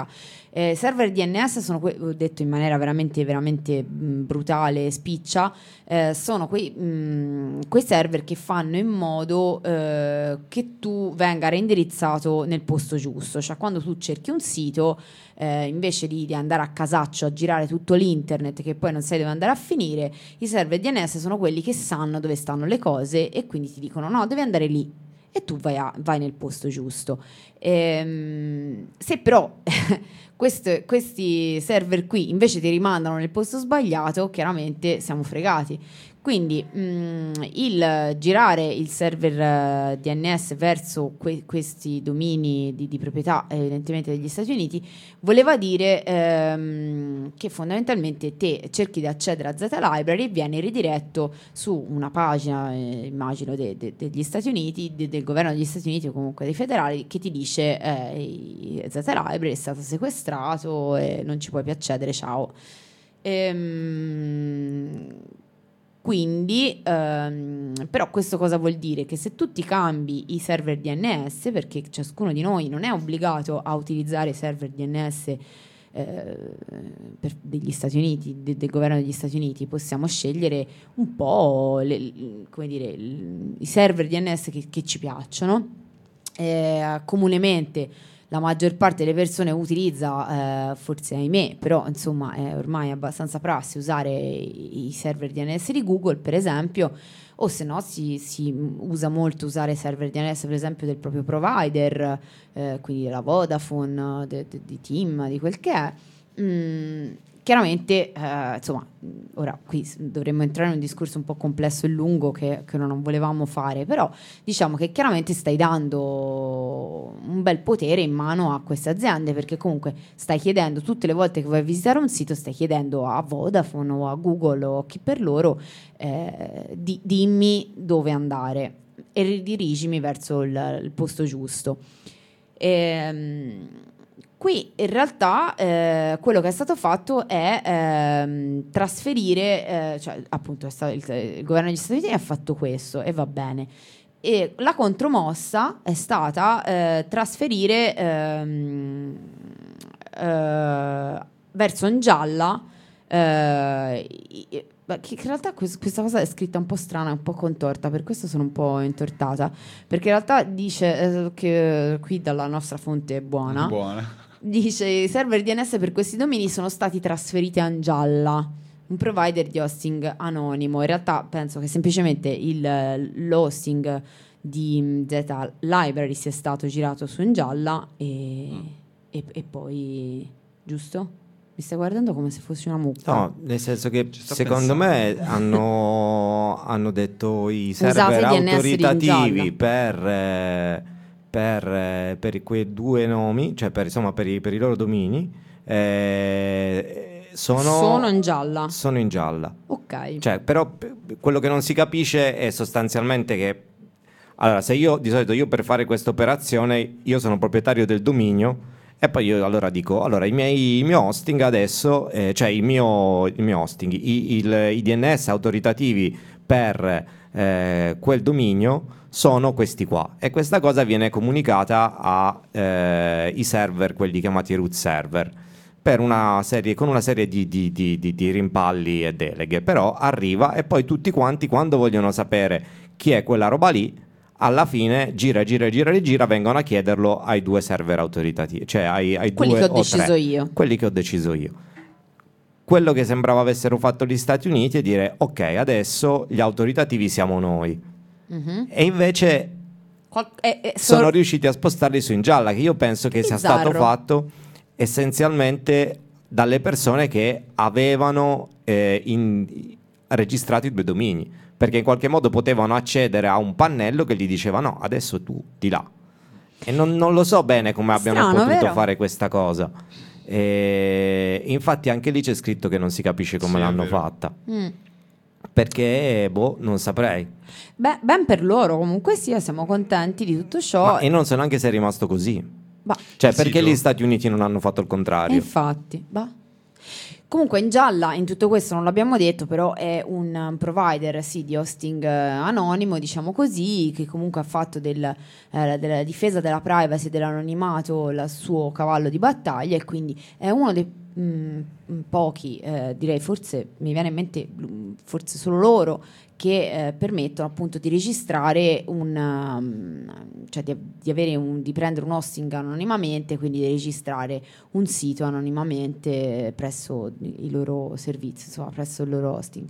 S1: Eh, server D N S sono, que- ho detto in maniera veramente, veramente mh, brutale, spiccia, eh, sono quei, mh, quei server che fanno in modo eh, che tu venga reindirizzato nel posto giusto, cioè quando tu cerchi un sito, eh, invece di, di andare a casaccio a girare tutto l'internet che poi non sai dove andare a finire, i server D N S sono quelli che sanno dove stanno le cose e quindi ti dicono no, devi andare lì. E tu vai, a, vai nel posto giusto. Ehm, se però questo, questi server qui invece ti rimandano nel posto sbagliato, chiaramente siamo fregati. Quindi mh, il girare il server uh, D N S verso que- questi domini di, di proprietà evidentemente degli Stati Uniti voleva dire ehm, che fondamentalmente te cerchi di accedere a Z Library e vieni ridiretto su una pagina, eh, immagino, de- de- degli Stati Uniti, de- del governo degli Stati Uniti o comunque dei federali, che ti dice eh, Z Library è stato sequestrato e non ci puoi più accedere, ciao. Ehm... Quindi, ehm, però questo cosa vuol dire? Che se tu ti cambi i server D N S, perché ciascuno di noi non è obbligato a utilizzare i server D N S eh, per degli Stati Uniti, de- del governo degli Stati Uniti, possiamo scegliere un po' le, come dire, l- i server D N S che, che ci piacciono. Eh, comunemente la maggior parte delle persone utilizza, eh, forse ahimè, però insomma è ormai abbastanza prassi usare i, i server D N S di Google, per esempio, o se no si, si usa molto usare server D N S per esempio del proprio provider, eh, quindi della Vodafone, de, de, di Team, di quel che è. Mm, chiaramente, eh, insomma, ora qui dovremmo entrare in un discorso un po' complesso e lungo che, che non volevamo fare, però diciamo che chiaramente stai dando un bel potere in mano a queste aziende, perché comunque stai chiedendo tutte le volte che vai a visitare un sito, stai chiedendo a Vodafone o a Google o a chi per loro eh, di, dimmi dove andare e ridirigimi verso il, il posto giusto. Ehm Qui in realtà eh, quello che è stato fatto è ehm, trasferire, eh, cioè appunto è stato il, il governo degli Stati Uniti ha fatto questo e va bene. E la contromossa è stata eh, trasferire ehm, eh, verso in gialla, eh, i- che in realtà quest- questa cosa è scritta un po' strana, un po' contorta, per questo sono un po' intortata, perché in realtà dice eh, che qui dalla nostra fonte buona.
S3: Buona.
S1: Dice i server D N S per questi domini sono stati trasferiti a Anjalla, un provider di hosting anonimo. In realtà penso che semplicemente il, l'hosting di Z Library sia stato girato su Anjalla e, mm. e, e poi, giusto? Mi stai guardando come se fossi una mucca.
S2: No, nel senso che secondo
S3: pensando.
S2: me hanno, hanno detto i server
S1: Usate D N S
S2: autoritativi
S1: di
S2: per, eh, per, eh, per quei due nomi, cioè per, insomma, per, i, per i loro domini, eh, sono,
S1: sono in gialla.
S2: Sono in gialla.
S1: Ok.
S2: Cioè, però p- quello che non si capisce è sostanzialmente che, allora, se io di solito io per fare questa operazione io sono proprietario del dominio. E poi io allora dico, allora i miei, il mio hosting adesso, eh, cioè il mio, il mio hosting, i, il, i D N S autoritativi per eh, quel dominio sono questi qua. E questa cosa viene comunicata ai eh, server, quelli chiamati root server, per una serie, con una serie di, di, di, di, di rimpalli e deleghe. Però arriva e poi tutti quanti, quando vogliono sapere chi è quella roba lì, alla fine gira, gira, gira, gira, vengono a chiederlo ai due server autoritativi, cioè ai, ai
S1: quelli
S2: due
S1: che ho
S2: o
S1: deciso
S2: tre,
S1: io.
S2: quelli che ho deciso io. Quello che sembrava avessero fatto gli Stati Uniti è dire, ok, adesso gli autoritativi siamo noi. Mm-hmm. E invece
S1: Qual- eh, eh,
S2: sono
S1: sor-
S2: riusciti a spostarli su in gialla, che io penso che sia stato fatto essenzialmente dalle persone che avevano eh, in, registrato i due domini, perché in qualche modo potevano accedere a un pannello che gli diceva no, adesso tu di là. E non, non lo so bene come abbiano
S1: Strano,
S2: potuto
S1: vero?
S2: fare questa cosa. E infatti anche lì c'è scritto che non si capisce come
S3: Sì,
S2: l'hanno
S3: è vero.
S2: fatta.
S1: Mm.
S2: Perché, boh, non saprei.
S1: Beh, ben per loro, comunque sia, siamo contenti di tutto ciò.
S2: Ma, e non so neanche se è rimasto così.
S1: Bah,
S2: Cioè,
S3: Il
S2: perché
S3: sito?
S2: gli Stati Uniti non hanno fatto il
S1: e
S2: contrario?
S1: infatti, bah. Comunque in gialla, in tutto questo non l'abbiamo detto, però è un provider sì, di hosting eh, anonimo, diciamo così, che comunque ha fatto del, eh, della difesa della privacy e dell'anonimato il suo cavallo di battaglia, e quindi è uno dei mh, pochi, eh, direi forse mi viene in mente mh, forse solo loro, che eh, permettono appunto di registrare un um, cioè di, di avere un, di prendere un hosting anonimamente, quindi di registrare un sito anonimamente presso i loro servizi, insomma presso il loro hosting.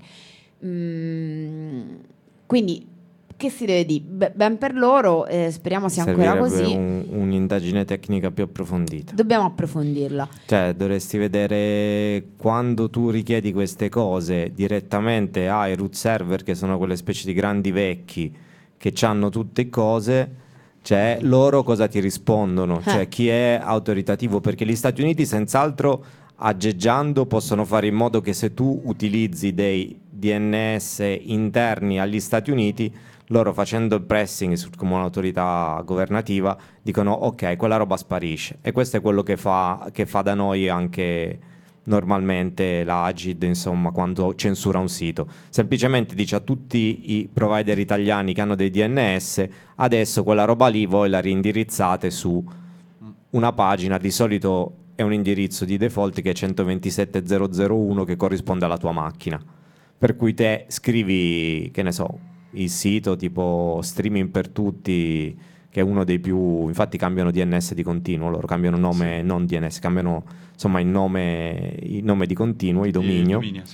S1: Mm, quindi che si deve dire? Be- ben per loro, eh, speriamo sia ancora così.
S2: Un, un'indagine tecnica più approfondita.
S1: Dobbiamo approfondirla.
S2: Cioè, dovresti vedere quando tu richiedi queste cose direttamente ai root server, che sono quelle specie di grandi vecchi che hanno tutte cose, cioè loro cosa ti rispondono?
S1: Eh.
S2: Cioè chi è autoritativo? Perché gli Stati Uniti senz'altro aggeggiando possono fare in modo che se tu utilizzi dei D N S interni agli Stati Uniti, loro facendo il pressing su, come un'autorità governativa dicono ok, quella roba sparisce, e questo è quello che fa, che fa da noi anche normalmente l'Agid, insomma, quando censura un sito, semplicemente dice a tutti i provider italiani che hanno dei D N S adesso quella roba lì voi la reindirizzate su una pagina, di solito è un indirizzo di default che è centoventisette punto zero zero uno che corrisponde alla tua macchina, per cui te scrivi, che ne so, il sito tipo Streaming per Tutti, che è uno dei più, infatti cambiano D N S di continuo, loro cambiano nome, sì. Non D N S, cambiano insomma il nome, il nome di continuo, il dominio, il dominio sì.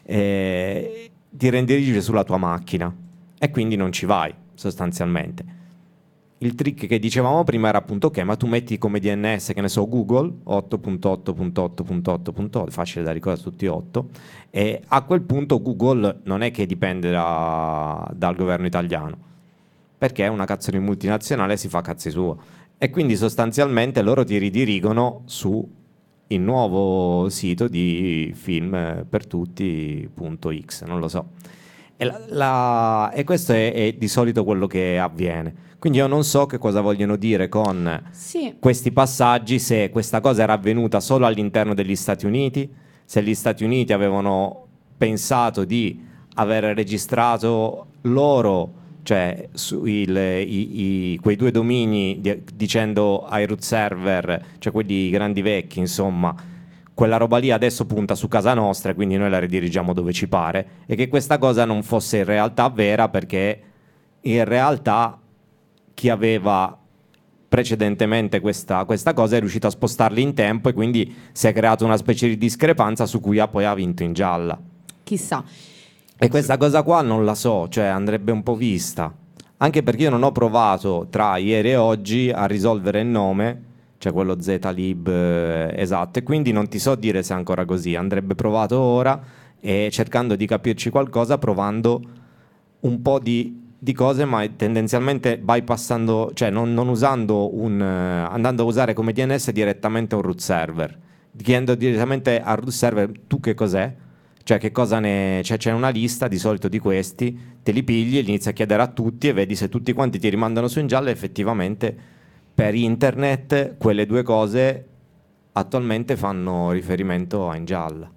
S2: E ti reindirige sulla tua macchina e quindi non ci vai sostanzialmente. Il trick che dicevamo prima era appunto ok, ma tu metti come D N S, che ne so, Google otto punto otto punto otto punto otto punto otto, facile da ricordare tutti otto, e a quel punto Google non è che dipende da, dal governo italiano, perché è una cazzo di multinazionale e si fa cazzi sua, e quindi sostanzialmente loro ti ridirigono su il nuovo sito di film per tutti punto x, non lo so. E, la, la, e questo è, è di solito quello che avviene. Quindi io non so che cosa vogliono dire con
S1: sì.
S2: questi passaggi, se questa cosa era avvenuta solo all'interno degli Stati Uniti, se gli Stati Uniti avevano pensato di aver registrato loro, cioè su il, i, i, quei due domini di, dicendo ai root server, cioè quelli grandi vecchi, insomma, quella roba lì adesso punta su casa nostra e quindi noi la ridirigiamo dove ci pare, e che questa cosa non fosse in realtà vera, perché in realtà chi aveva precedentemente questa, questa cosa è riuscito a spostarli in tempo, e quindi si è creata una specie di discrepanza su cui ha poi ha vinto in gialla.
S1: Chissà.
S2: E questa cosa qua non la so, cioè andrebbe un po' vista, anche perché io non ho provato tra ieri e oggi a risolvere il nome, cioè quello zlib eh, esatto, e quindi non ti so dire se è ancora così. Andrebbe provato ora, e cercando di capirci qualcosa, provando un po' di di cose, ma tendenzialmente bypassando, cioè non, non usando un uh, andando a usare come D N S direttamente un root server, chiedendo direttamente al root server tu che cos'è, cioè che cosa ne, cioè c'è una lista di solito di questi, te li pigli e li inizi a chiedere a tutti e vedi se tutti quanti ti rimandano su in giallo. Effettivamente per internet quelle due cose attualmente fanno riferimento a in gialla.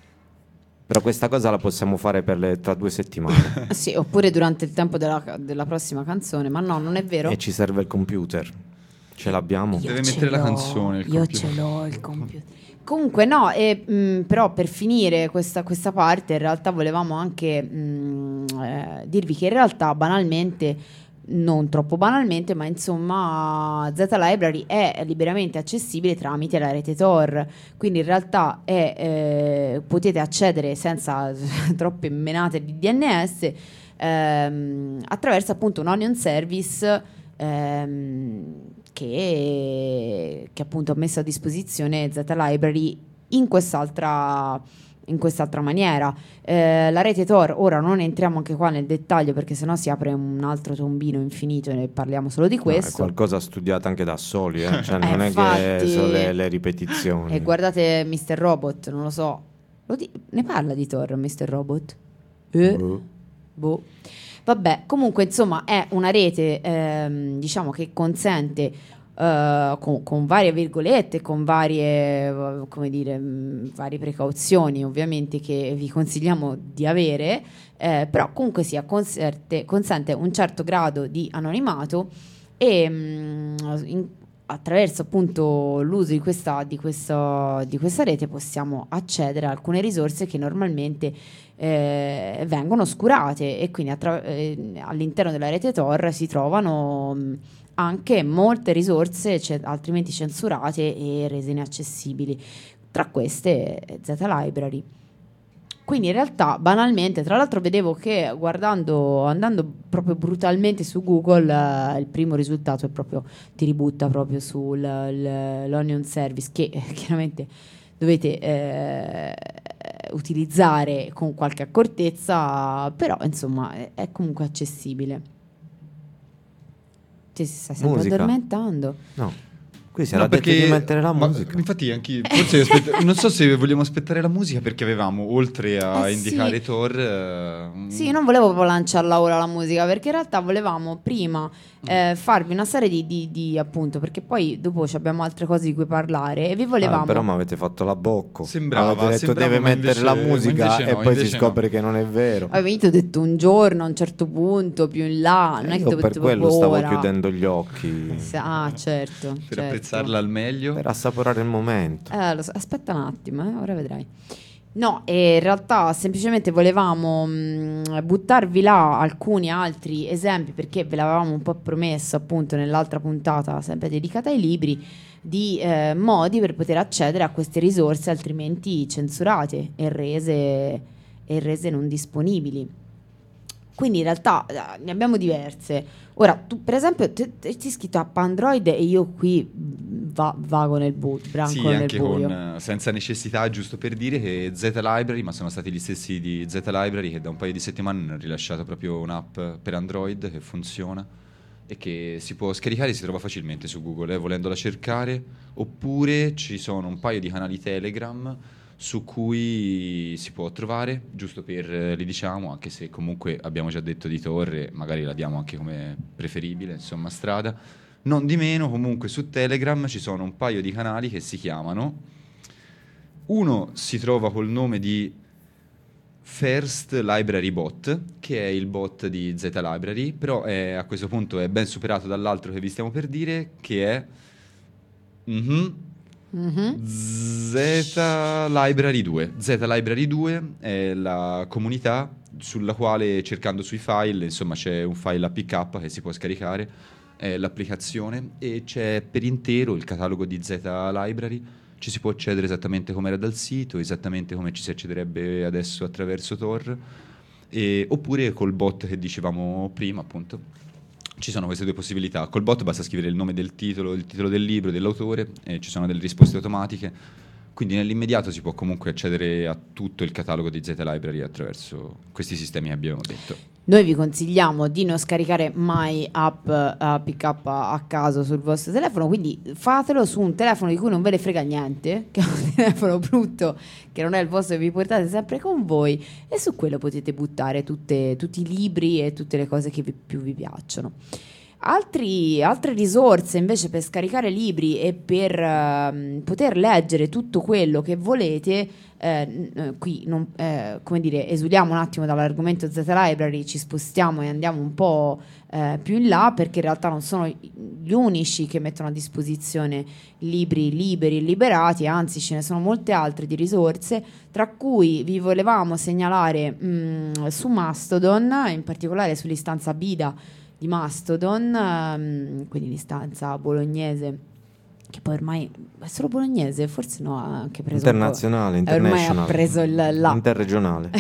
S2: Però questa cosa la possiamo fare per le, tra due settimane.
S1: Sì, oppure durante il tempo della, della prossima canzone, ma no, non è vero.
S2: E ci serve il computer. Ce l'abbiamo.
S3: Io Deve mettere l'ho. la canzone. Il
S1: Io
S3: computer.
S1: ce l'ho il computer. Comunque no, e, mh, però per finire questa, questa parte in realtà volevamo anche mh, eh, dirvi che in realtà banalmente, non troppo banalmente, ma insomma Z-Library è liberamente accessibile tramite la rete Tor, quindi in realtà è, eh, potete accedere senza troppe menate di D N S ehm, attraverso appunto un onion service ehm, che, che appunto ha messo a disposizione Z-Library in quest'altra in quest'altra maniera. Eh, la rete Tor, ora non entriamo anche qua nel dettaglio perché sennò si apre un altro tombino infinito e ne parliamo solo di questo.
S2: No, è qualcosa studiato anche da soli, eh? Cioè, non
S1: eh,
S2: è
S1: infatti,
S2: che sono le, le ripetizioni.
S1: E guardate mister Robot, non lo so, lo di- ne parla di Tor mister Robot? Eh?
S2: Uh.
S1: Boh. Vabbè, comunque insomma è una rete ehm, diciamo che consente Uh, con, con varie virgolette, con varie, uh, come dire, mh, varie precauzioni ovviamente che vi consigliamo di avere, eh, però comunque sia conserte, consente un certo grado di anonimato e mh, in, attraverso appunto l'uso di questa, di, questo, di questa rete possiamo accedere a alcune risorse che normalmente eh, vengono oscurate e quindi attra- eh, all'interno della rete Tor si trovano mh, anche molte risorse c- altrimenti censurate e rese inaccessibili, tra queste Z Library. Quindi in realtà banalmente, tra l'altro vedevo che guardando, andando proprio brutalmente su Google, eh, il primo risultato è proprio, ti ributta proprio sull'Onion Service che eh, chiaramente dovete eh, utilizzare con qualche accortezza, però insomma è, è comunque accessibile. Ti stai sempre
S2: Musica.
S1: addormentando.
S2: No. Qui si
S3: No,
S2: era detto
S3: perché-
S2: di mettere la
S3: ma-
S2: musica.
S3: Infatti, anche forse aspetta- non so se vogliamo aspettare la musica perché avevamo, oltre a
S1: Eh,
S3: indicare
S1: sì.
S3: Thor, eh, un-
S1: Sì, non volevo proprio lanciarla ora la musica, perché in realtà volevamo prima eh, farvi una serie di, di, di appunto, perché poi dopo ci abbiamo altre cose di cui parlare e vi volevamo...
S2: Ah, però mi avete fatto la bocco.
S3: Sembrava,
S2: Avete detto
S3: sembrava,
S2: deve
S3: ma
S2: mettere
S3: invece-
S2: la
S3: ma
S2: musica
S3: invece
S2: e
S3: no,
S2: poi si
S3: invece
S2: scopre
S3: no.
S2: che non è vero.
S1: Avevi detto un giorno, a un certo punto, più in là, non
S2: Eh,
S1: è che
S2: io
S1: dovete
S2: per quello
S1: proprio
S2: stavo
S1: ora.
S2: chiudendo gli occhi
S1: Ah, certo.
S3: per
S1: certo.
S3: apprezzarla al meglio.
S2: per assaporare il momento.
S1: Eh, lo so. Aspetta un attimo, eh, ora vedrai. No, e in realtà semplicemente volevamo mh, buttarvi là alcuni altri esempi perché ve l'avevamo un po' promesso appunto nell'altra puntata sempre dedicata ai libri di eh, modi per poter accedere a queste risorse altrimenti censurate e rese, e rese non disponibili. Quindi in realtà eh, ne abbiamo diverse. Ora, tu per esempio ti hai scritto app Android e io qui va- vago nel buio, branco
S3: Sì,
S1: nel
S3: anche
S1: buio.
S3: con, eh, senza necessità, giusto per dire che Z Library, ma sono stati gli stessi di Z Library che da un paio di settimane hanno rilasciato proprio un'app per Android che funziona e che si può scaricare e si trova facilmente su Google, eh, volendola cercare, oppure ci sono un paio di canali Telegram su cui si può trovare, giusto per, eh, li diciamo, anche se comunque abbiamo già detto di Torre, magari la diamo anche come preferibile, insomma, strada. Non di meno, comunque su Telegram ci sono un paio di canali che si chiamano, uno si trova col nome di First Library Bot, che è il bot di Z Library, però è, a questo punto è ben superato dall'altro che vi stiamo per dire, che è mhm,
S1: Mhm.
S3: Z Library due. Z Library due è la comunità sulla quale, cercando sui file, insomma c'è un file A P K che si può scaricare, è l'applicazione, e c'è per intero il catalogo di Z Library. Ci si può accedere esattamente come era dal sito, esattamente come ci si accederebbe adesso attraverso Tor, e, oppure col bot che dicevamo prima, appunto. Ci sono queste due possibilità. Col bot basta scrivere il nome del titolo, il titolo del libro, dell'autore, e ci sono delle risposte automatiche. Quindi nell'immediato si può comunque accedere a tutto il catalogo di Z Library attraverso questi sistemi che abbiamo detto.
S1: Noi vi consigliamo di non scaricare mai app A P K a caso sul vostro telefono, quindi fatelo su un telefono di cui non ve ne frega niente, che è un telefono brutto, che non è il vostro, che vi portate sempre con voi, e su quello potete buttare tutte, tutti i libri e tutte le cose che vi, più vi piacciono. Altri, altre risorse invece per scaricare libri e per ehm, poter leggere tutto quello che volete, eh, n- eh, qui non, eh, come dire, esuliamo un attimo dall'argomento Z Library, ci spostiamo e andiamo un po' eh, più in là, perché in realtà non sono gli unici che mettono a disposizione libri liberi e liberati, anzi ce ne sono molte altre di risorse, tra cui vi volevamo segnalare mh, su Mastodon, in particolare sull'istanza Bida di Mastodon, ehm, quindi l'istanza bolognese, che poi ormai è solo bolognese, forse no, ha anche preso
S2: Internazionale,
S1: un po', ormai
S2: international.
S1: ha preso il là.
S2: Interregionale.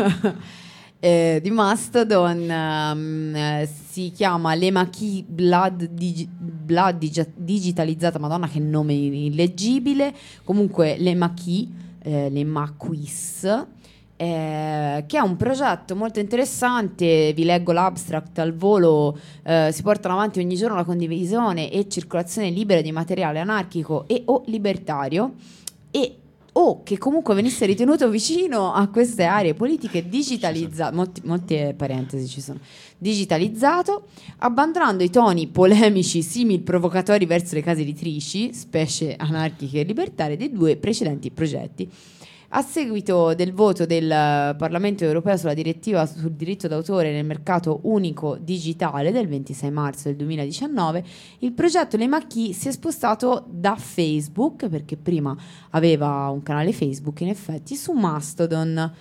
S1: eh, di Mastodon, ehm, eh, si chiama Lemaki Blood, Digi- Blood Digi- digitalizzata, madonna che nome illeggibile, comunque Lemaki, eh, Lemaquis, Eh, che è un progetto molto interessante. Vi leggo l'abstract al volo. Eh, si portano avanti ogni giorno la condivisione e circolazione libera di materiale anarchico e o libertario, e o che comunque venisse ritenuto vicino a queste aree politiche digitalizzato, molti, molte parentesi ci sono, digitalizzato, abbandonando i toni polemici simil provocatori verso le case editrici, specie anarchiche e libertarie, dei due precedenti progetti. A seguito del voto del Parlamento europeo sulla direttiva sul diritto d'autore nel mercato unico digitale del ventisei marzo del duemiladiciannove, il progetto Le Maquis si è spostato da Facebook, perché prima aveva un canale Facebook in effetti, su Mastodon.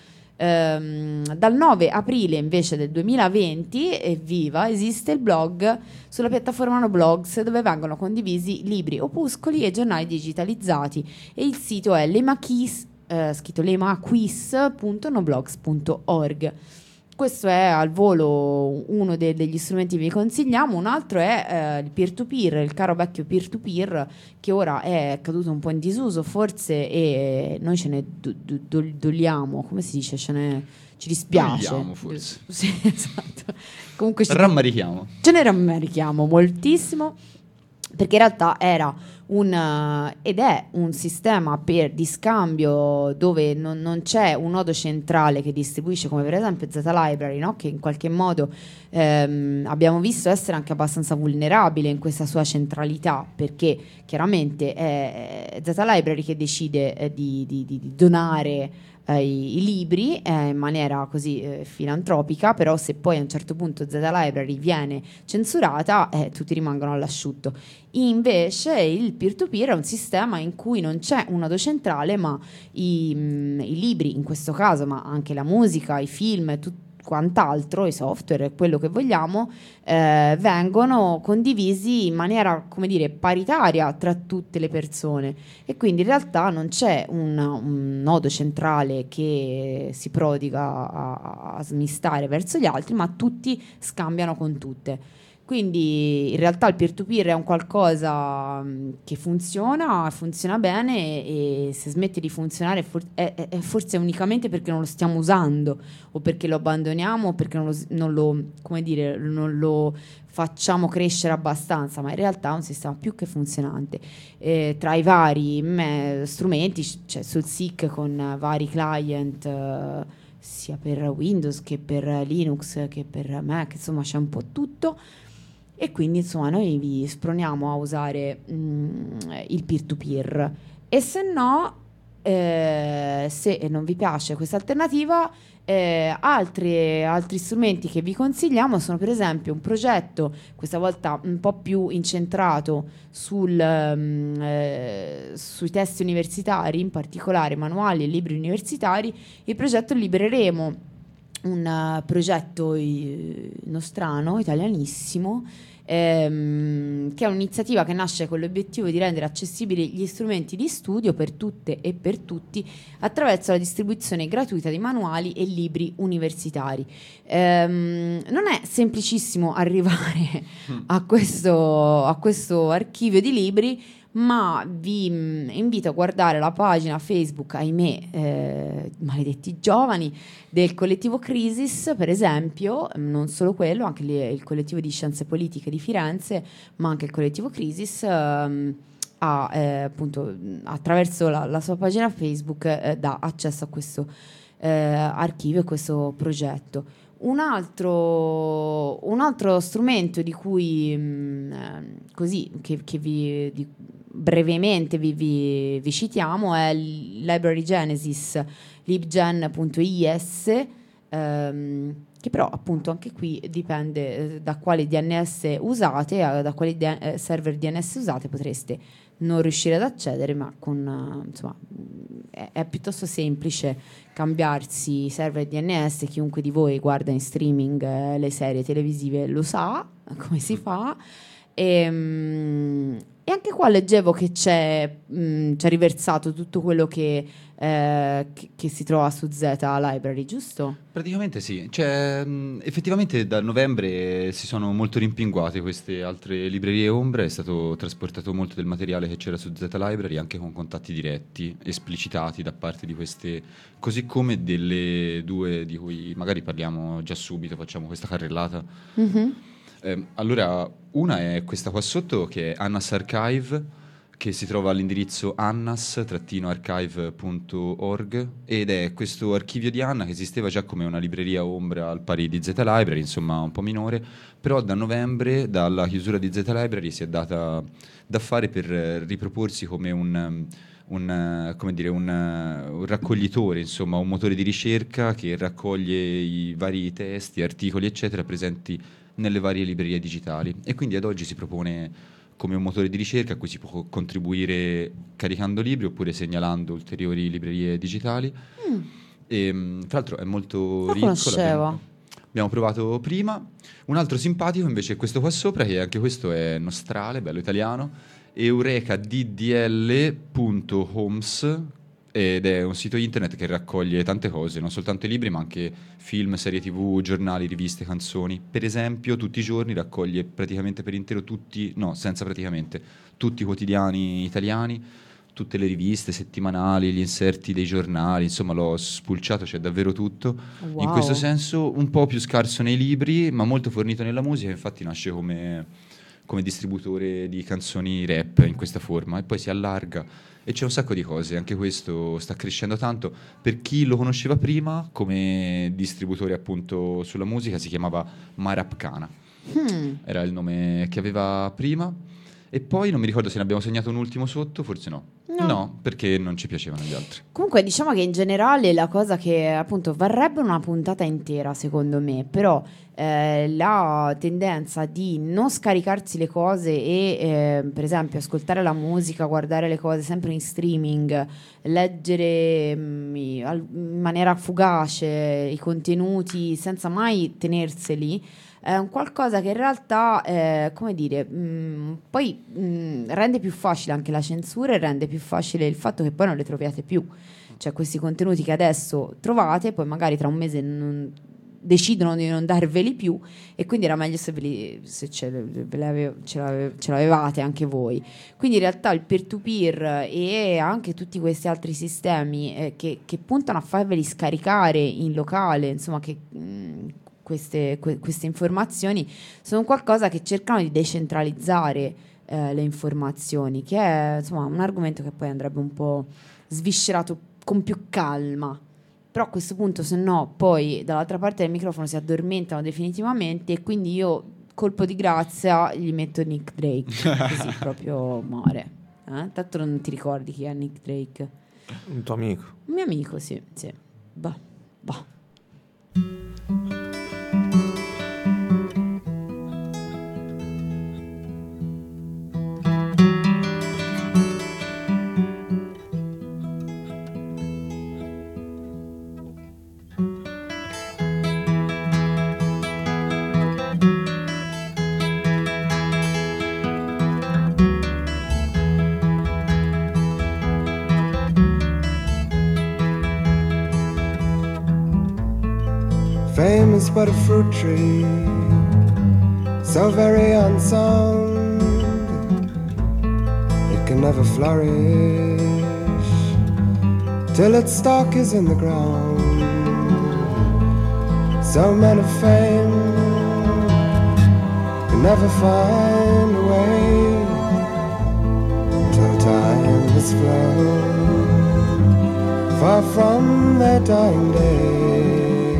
S1: Ehm, dal nove aprile invece del duemilaventi, evviva, esiste il blog sulla piattaforma Noblogs, dove vengono condivisi libri, opuscoli e giornali digitalizzati, e il sito è lemaquis Uh, scritto lemaquis punto noblogs punto org. Questo è al volo uno de- degli strumenti che vi consigliamo. Un altro è uh, il peer-to-peer, il caro vecchio peer-to-peer, che ora è caduto un po' in disuso forse, e noi ce ne do- do- do- doliamo, come si dice, ce ne ci dispiace.
S3: Dogliamo, forse.
S1: Sì, esatto. Comunque ci
S3: rammarichiamo.
S1: Ce ne rammarichiamo moltissimo, perché in realtà era un, uh, ed è un sistema per di scambio dove non, non c'è un nodo centrale che distribuisce, come per esempio Zeta Library, no? Che in qualche modo ehm, abbiamo visto essere anche abbastanza vulnerabile in questa sua centralità, perché chiaramente è, è Zeta Library che decide eh, di, di, di, di donare eh, i, i libri eh, in maniera così eh, filantropica, però se poi a un certo punto Zeta Library viene censurata, eh, tutti rimangono all'asciutto. Invece il peer-to-peer è un sistema in cui non c'è un nodo centrale, ma i, mh, i libri in questo caso, ma anche la musica, i film, tutto quant'altro, i software, quello che vogliamo, eh, vengono condivisi in maniera, come dire, paritaria tra tutte le persone, e quindi in realtà non c'è un, un nodo centrale che si prodiga a, a smistare verso gli altri, ma tutti scambiano con tutte. Quindi in realtà il peer-to-peer è un qualcosa che funziona, funziona bene, e, e se smette di funzionare for- è, è forse unicamente perché non lo stiamo usando, o perché lo abbandoniamo, o perché non lo, non lo, come dire, non lo facciamo crescere abbastanza, ma in realtà è un sistema più che funzionante. Eh, tra i vari me, strumenti c'è SoulSeek con vari client, eh, sia per Windows che per Linux che per Mac, insomma c'è un po' tutto. E quindi insomma noi vi sproniamo a usare mm, il peer-to-peer, e se no, eh, se non vi piace questa alternativa, eh, altri, altri strumenti che vi consigliamo sono per esempio un progetto, questa volta un po' più incentrato sul, mm, eh, sui testi universitari, in particolare manuali e libri universitari, il progetto Libereremo, un uh, progetto i- nostrano, italianissimo, ehm, che è un'iniziativa che nasce con l'obiettivo di rendere accessibili gli strumenti di studio per tutte e per tutti attraverso la distribuzione gratuita di manuali e libri universitari. Ehm, non è semplicissimo arrivare a questo, a questo archivio di libri, ma vi mh, invito a guardare la pagina Facebook, ahimè, eh, maledetti giovani, del collettivo Crisis, per esempio, non solo quello, anche li, il collettivo di scienze politiche di Firenze, ma anche il collettivo Crisis, ehm, ha, eh, appunto, attraverso la, la sua pagina Facebook, eh, dà accesso a questo eh, archivio, a questo progetto. Un altro, un altro strumento di cui mh, così che, che vi di, brevemente vi, vi, vi citiamo è il Library Genesis, libgen punto is, ehm, che però appunto anche qui dipende eh, da quali D N S usate, eh, da quali D- eh, server D N S usate, potreste non riuscire ad accedere, ma con uh, insomma è, è piuttosto semplice cambiarsi i server D N S. Chiunque di voi guarda in streaming eh, le serie televisive lo sa come si fa. E, mm, e anche qua leggevo che c'è, mm, c'è riversato tutto quello che, eh, che, che si trova su Zeta Library, giusto?
S3: Praticamente sì, cioè, mh, effettivamente da novembre si sono molto rimpinguate queste altre librerie ombra, è stato trasportato molto del materiale che c'era su Zeta Library, anche con contatti diretti, esplicitati da parte di queste, così come delle due di cui magari parliamo già subito, facciamo questa carrellata.
S1: Mm-hmm.
S3: Eh, allora, una è questa qua sotto, che è Anna's Archive, che si trova all'indirizzo annas-archive punto org, ed è questo archivio di Anna che esisteva già come una libreria ombra al pari di Z Library, insomma un po' minore, però da novembre, dalla chiusura di Z Library, si è data da fare per riproporsi come un, un, come dire, un, un raccoglitore, insomma un motore di ricerca che raccoglie i vari testi, articoli eccetera presenti nelle varie librerie digitali, e quindi ad oggi si propone come un motore di ricerca a cui si può contribuire caricando libri oppure segnalando ulteriori librerie digitali. Mm. E, tra l'altro è molto
S1: Lo
S3: ricco.
S1: conoscevo.
S3: Abbiamo provato prima. Un altro simpatico invece è questo qua sopra, che anche questo è nostrale, bello italiano, eureka d d l punto homes, ed è un sito internet che raccoglie tante cose, non soltanto i libri ma anche film, serie tv, giornali, riviste, canzoni. Per esempio tutti i giorni raccoglie praticamente per intero tutti, no senza praticamente, tutti i quotidiani italiani, tutte le riviste settimanali, gli inserti dei giornali, insomma l'ho spulciato, c'è davvero tutto. Wow. In questo senso un po' più scarso nei libri ma molto fornito nella musica, infatti nasce come, come distributore di canzoni rap in questa forma e poi si allarga. E c'è un sacco di cose, anche questo sta crescendo tanto. Per chi lo conosceva prima come distributore appunto sulla musica si chiamava Marapcana, hmm. era il nome che aveva prima, e poi non mi ricordo se ne abbiamo segnato un ultimo sotto, forse no. No, no, perché non ci piacevano gli altri.
S1: Comunque diciamo che in generale la cosa che appunto varrebbe una puntata intera secondo me, però eh, la tendenza di non scaricarsi le cose e eh, per esempio ascoltare la musica, guardare le cose sempre in streaming, leggere mh, in maniera fugace i contenuti senza mai tenerseli, è un qualcosa che in realtà, eh, come dire, mh, poi mh, rende più facile anche la censura e rende più facile il fatto che poi non le troviate più. Cioè questi contenuti che adesso trovate, poi magari tra un mese non, decidono di non darveli più, e quindi era meglio se, ve li, se ce, ve l'ave, ce, l'ave, ce l'avevate anche voi. Quindi in realtà il peer-to-peer e anche tutti questi altri sistemi eh, che, che puntano a farveli scaricare in locale, insomma che... Mh, Queste, que, queste informazioni sono qualcosa che cercano di decentralizzare eh, le informazioni, che è insomma un argomento che poi andrebbe un po' sviscerato con più calma, però a questo punto se no poi dall'altra parte del microfono si addormentano definitivamente, e quindi io colpo di grazia gli metto Nick Drake così proprio muore, eh? Tanto non ti ricordi chi è Nick Drake?
S2: Un tuo amico.
S1: Un mio amico, sì, sì. Bah, bah.
S4: Fame is but a fruit tree, so very unsound, it can never flourish till its stalk is in the ground. So men of fame can never find a way till time has flown far from their dying day.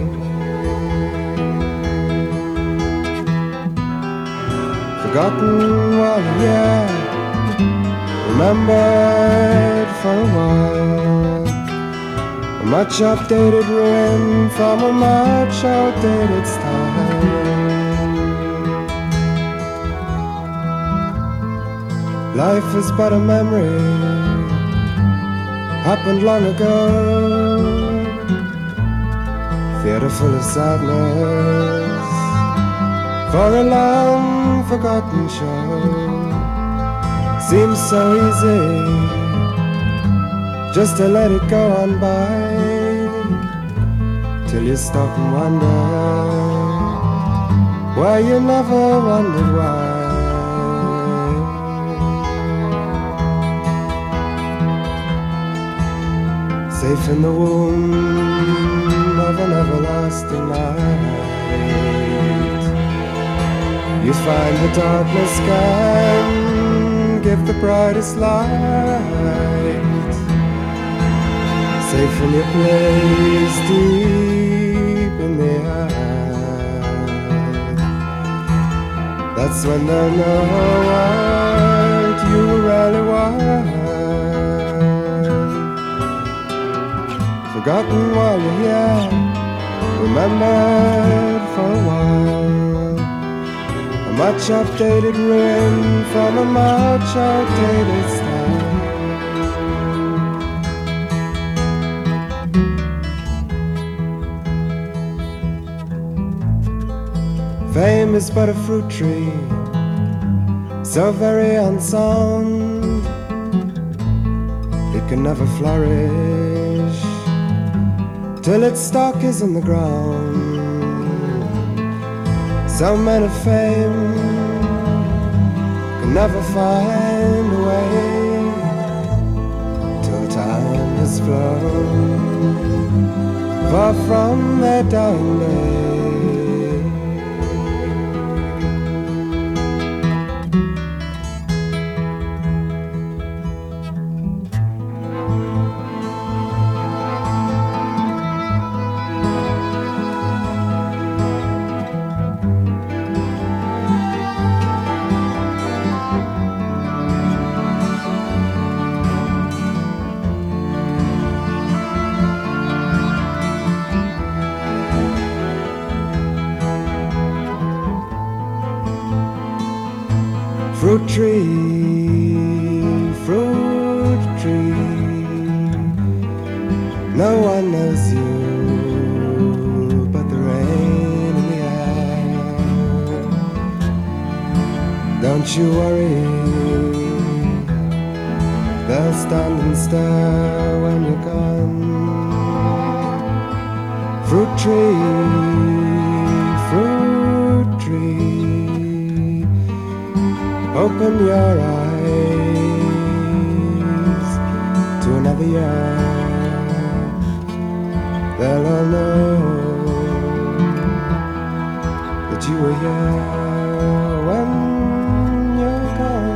S4: Forgotten one year, remembered for a while, a much updated ruin from a much outdated style. Life is but a memory, happened long ago, theatre full of sadness for a long forgotten show. Seems so easy just to let it go on by, till you stop and wonder why you never wondered why. Safe in the womb of an everlasting night, you find the darkness can give the brightest light, safe from your place deep in the eye. That's when they'll know what you really want. Forgotten while you're here, remembered for a while. A much updated ruin from a much outdated style. Fame is but a fruit tree, so very unsound, it can never flourish till its stalk is in the ground. Some men of fame can never find a way till time has flown far from their dying day. Fruit tree, fruit tree, no one knows you but the rain in the air. Don't you worry, they'll stand and stare when you're gone. Fruit tree, fruit tree, open your eyes to another year. They'll all know that you were here when you're gone.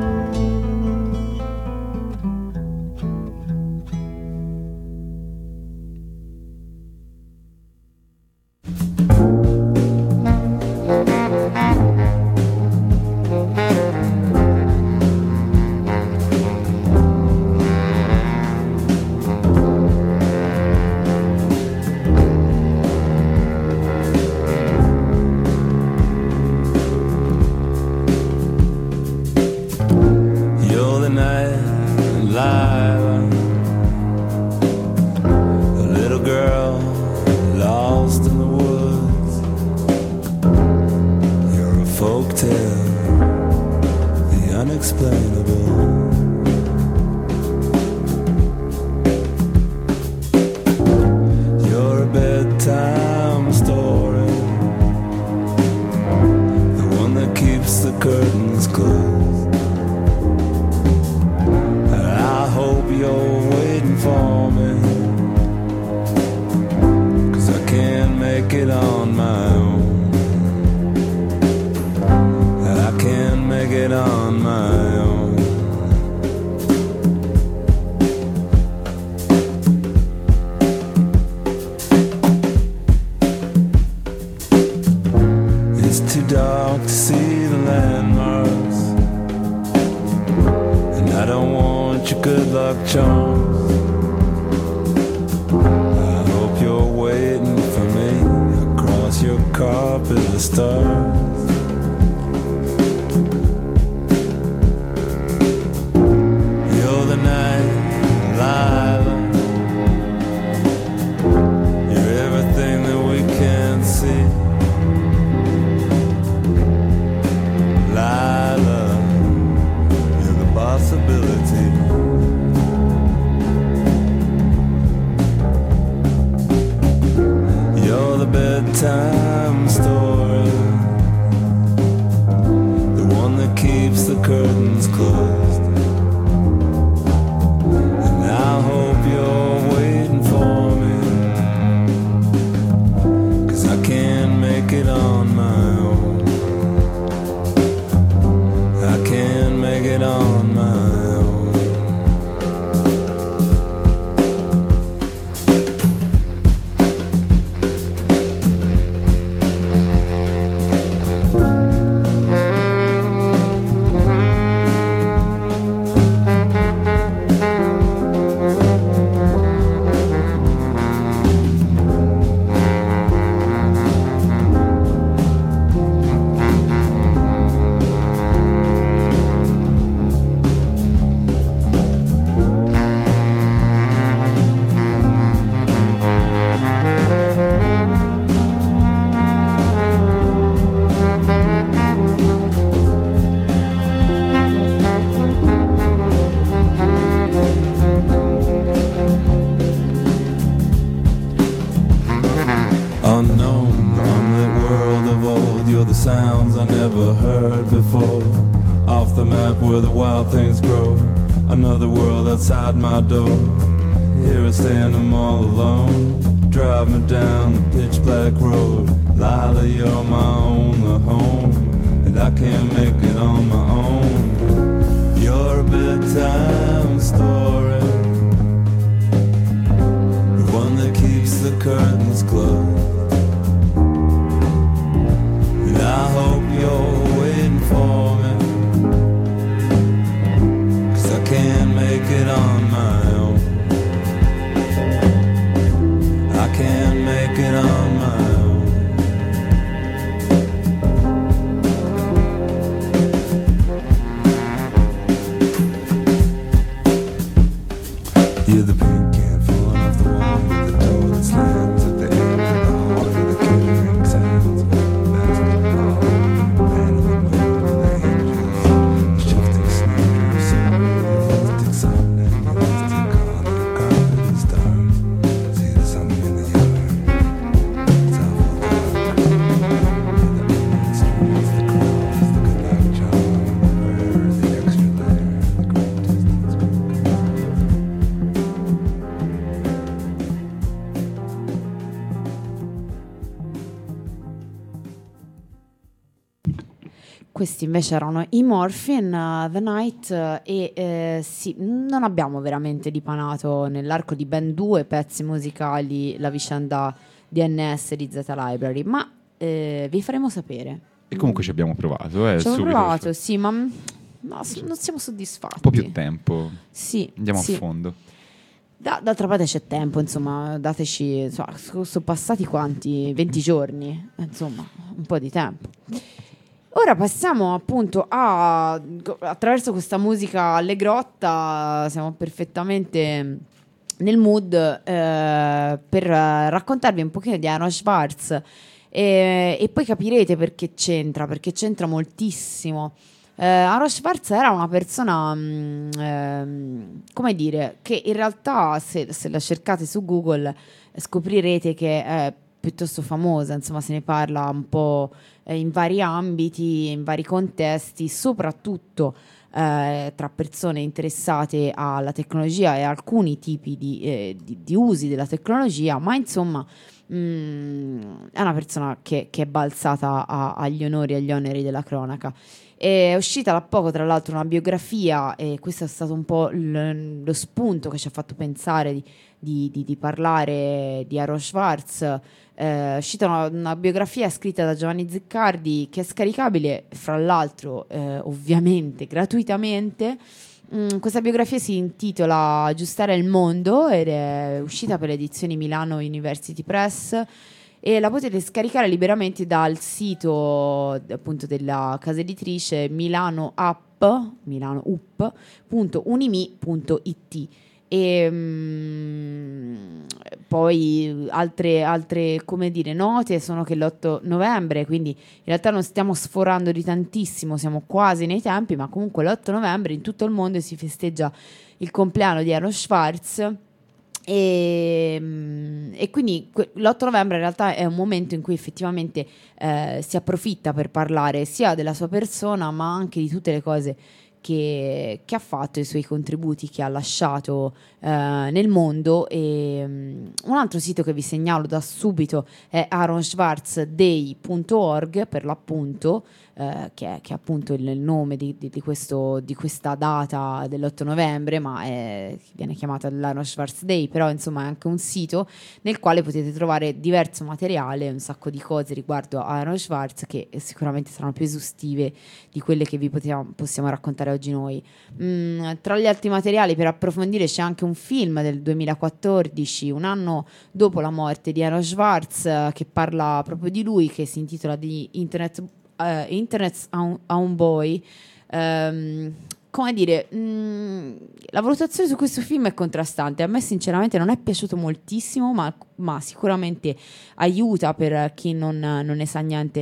S5: Bedtime story, the one that keeps the curtains closed. And I hope you're waiting for me, 'cause I can't make it on my own. I can't make it on the sounds I never heard before. Off the map where the wild things grow. Another world outside my door. Here I stand, I'm all alone. Drive me down the pitch black road. Lila, you're my only home, and I can't make it on my own. You're a bedtime story, the one that keeps the curtains closed. And I hope you're waiting for me, 'cause I can't make it on my own. I can't make it on my own. You're the paint can falling off the wall. You're the door that slams at the end of the hall. You're the killering sounds of the basketball. Man of the moon and the angels. The shifting snare of sun. The elastic sun and the elastic car. The carpet is dark. See the sun in the yard. It's awful dark. And the moon streams, the crows, the good luck charm. Where's the extra layer? The great distance broken.
S1: Questi invece erano i Morphine, uh, The Night, uh, e eh, sì, non abbiamo veramente dipanato nell'arco di ben due pezzi musicali la vicenda D N S di Zeta Library, ma eh, vi faremo sapere.
S3: E comunque ci abbiamo provato, eh,
S1: Ci abbiamo
S3: subito.
S1: provato, sì, ma, ma s- non siamo soddisfatti.
S3: Un po' più tempo,
S1: Sì,
S3: andiamo
S1: sì.
S3: a fondo.
S1: Da- d'altra parte c'è tempo, insomma, dateci, insomma, so- sono passati quanti? venti giorni, eh, insomma, un po' di tempo. Ora passiamo appunto a, attraverso questa musica allegrotta, siamo perfettamente nel mood eh, per raccontarvi un pochino di Aaron Swartz e, e poi capirete perché c'entra, perché c'entra moltissimo. Eh, Aaron Swartz era una persona, mh, ehm, come dire, che in realtà se, se la cercate su Google scoprirete che è piuttosto famosa, insomma se ne parla un po' eh, in vari ambiti, in vari contesti, soprattutto eh, tra persone interessate alla tecnologia e alcuni tipi di, eh, di, di usi della tecnologia, ma insomma mh, è una persona che, che è balzata a, agli onori e agli oneri della cronaca. È uscita da poco, tra l'altro, una biografia, e questo è stato un po' l- lo spunto che ci ha fatto pensare di, di, di, di parlare di Aaron Swartz. Eh, è uscita una, una biografia scritta da Giovanni Ziccardi, che è scaricabile, fra l'altro, eh, ovviamente gratuitamente. Mm, questa biografia si intitola Aggiustare il mondo ed è uscita per le edizioni Milano University Press. E la potete scaricare liberamente dal sito appunto della casa editrice milanoapp milanoup punto unimi punto it. E mm, poi altre, altre come dire note sono che l'otto novembre, quindi in realtà non stiamo sforando di tantissimo, siamo quasi nei tempi, ma comunque l'otto novembre in tutto il mondo si festeggia il compleanno di Aaron Swartz. E, e quindi que- l'otto novembre in realtà è un momento in cui effettivamente eh, si approfitta per parlare sia della sua persona, ma anche di tutte le cose che, che ha fatto, i suoi contributi che ha lasciato eh, nel mondo. E um, un altro sito che vi segnalo da subito è aaron schwartz day punto org, per l'appunto, eh, che, è, che è appunto il, il nome di, di, di, questo, di questa data dell'otto novembre, ma è, viene chiamata l'Aaron Swartz Day, però insomma è anche un sito nel quale potete trovare diverso materiale, un sacco di cose riguardo a Aaron Swartz che sicuramente saranno più esaustive di quelle che vi possiamo, possiamo raccontare oggi noi. Mm, tra gli altri materiali per approfondire c'è anche un film del duemilaquattordici, un anno dopo la morte di Aaron Swartz, che parla proprio di lui, che si intitola di Internet Uh, Internet's Own Boy. Um, come dire, mh, la valutazione su questo film è contrastante. A me sinceramente non è piaciuto moltissimo, ma, ma sicuramente aiuta per chi non, non ne sa niente a,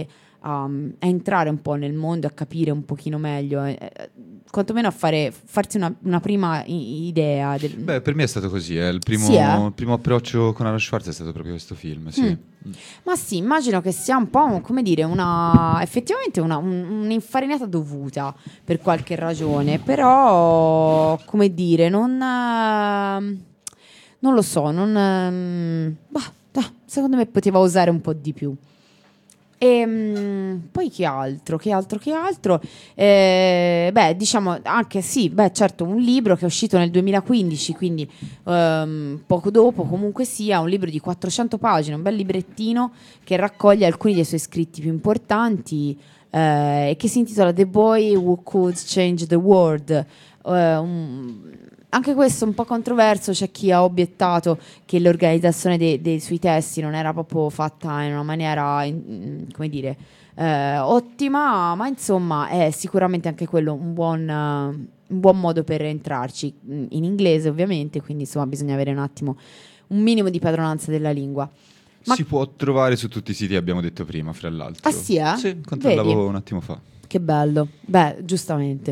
S1: a, a entrare un po' nel mondo, a capire un pochino meglio, eh, quantomeno a fare, farsi una, una prima i- idea. Del...
S3: Beh, per me è stato così, eh. il, primo,
S1: Sì, eh?
S3: il primo approccio con Aaron Schwartz è stato proprio questo film, sì.
S1: Mm. Ma sì, immagino che sia un po', come dire, una effettivamente una, un- un'infarinata dovuta per qualche ragione, però, come dire, non, ehm, non lo so, non, ehm, bah, ah, secondo me poteva usare un po' di più. E mm, poi che altro, che altro, che altro? Eh, beh, diciamo anche sì, beh, certo, un libro che è uscito nel duemilaquindici, quindi ehm, poco dopo, comunque sia, un libro di quattrocento pagine, un bel librettino che raccoglie alcuni dei suoi scritti più importanti eh, e che si intitola The Boy Who Could Change the World. Eh, un- anche questo un po' controverso, c'è chi ha obiettato che l'organizzazione dei, dei suoi testi non era proprio fatta in una maniera, in- come dire, eh, ottima, ma insomma è sicuramente anche quello un buon, eh, un buon modo per entrarci, mm, in inglese ovviamente, quindi insomma bisogna avere un attimo un minimo di padronanza della lingua. Ma-
S3: Si può trovare su tutti i siti, abbiamo detto prima, fra l'altro.
S1: Ah sì, eh?
S3: Sì, controllavo
S1: Vedi?
S3: un attimo fa.
S1: Che bello, beh, giustamente.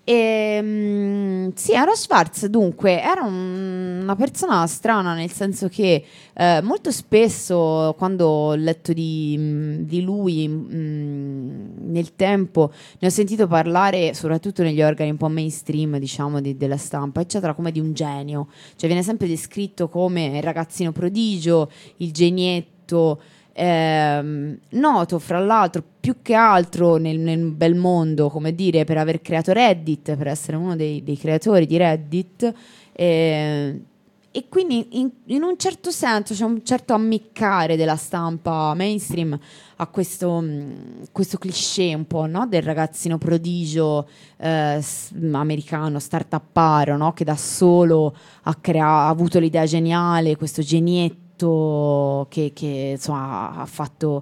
S1: E, sì, Aaron Schwartz dunque era un- una persona strana, nel senso che eh, molto spesso quando ho letto di, mh, di lui mh, nel tempo ne ho sentito parlare soprattutto negli organi un po' mainstream, diciamo, di- della stampa, eccetera, come di un genio. Cioè viene sempre descritto come il ragazzino prodigio, il genietto. Ehm, noto fra l'altro più che altro nel, nel bel mondo, come dire, per aver creato Reddit, per essere uno dei, dei creatori di Reddit, eh, e quindi in, in un certo senso c'è un certo ammiccare della stampa mainstream a questo, mh, questo cliché un po', no? Del ragazzino prodigio eh, s- americano, startupparo, no? Che da solo ha, crea- ha avuto l'idea geniale, questo genietto che, che, insomma ha fatto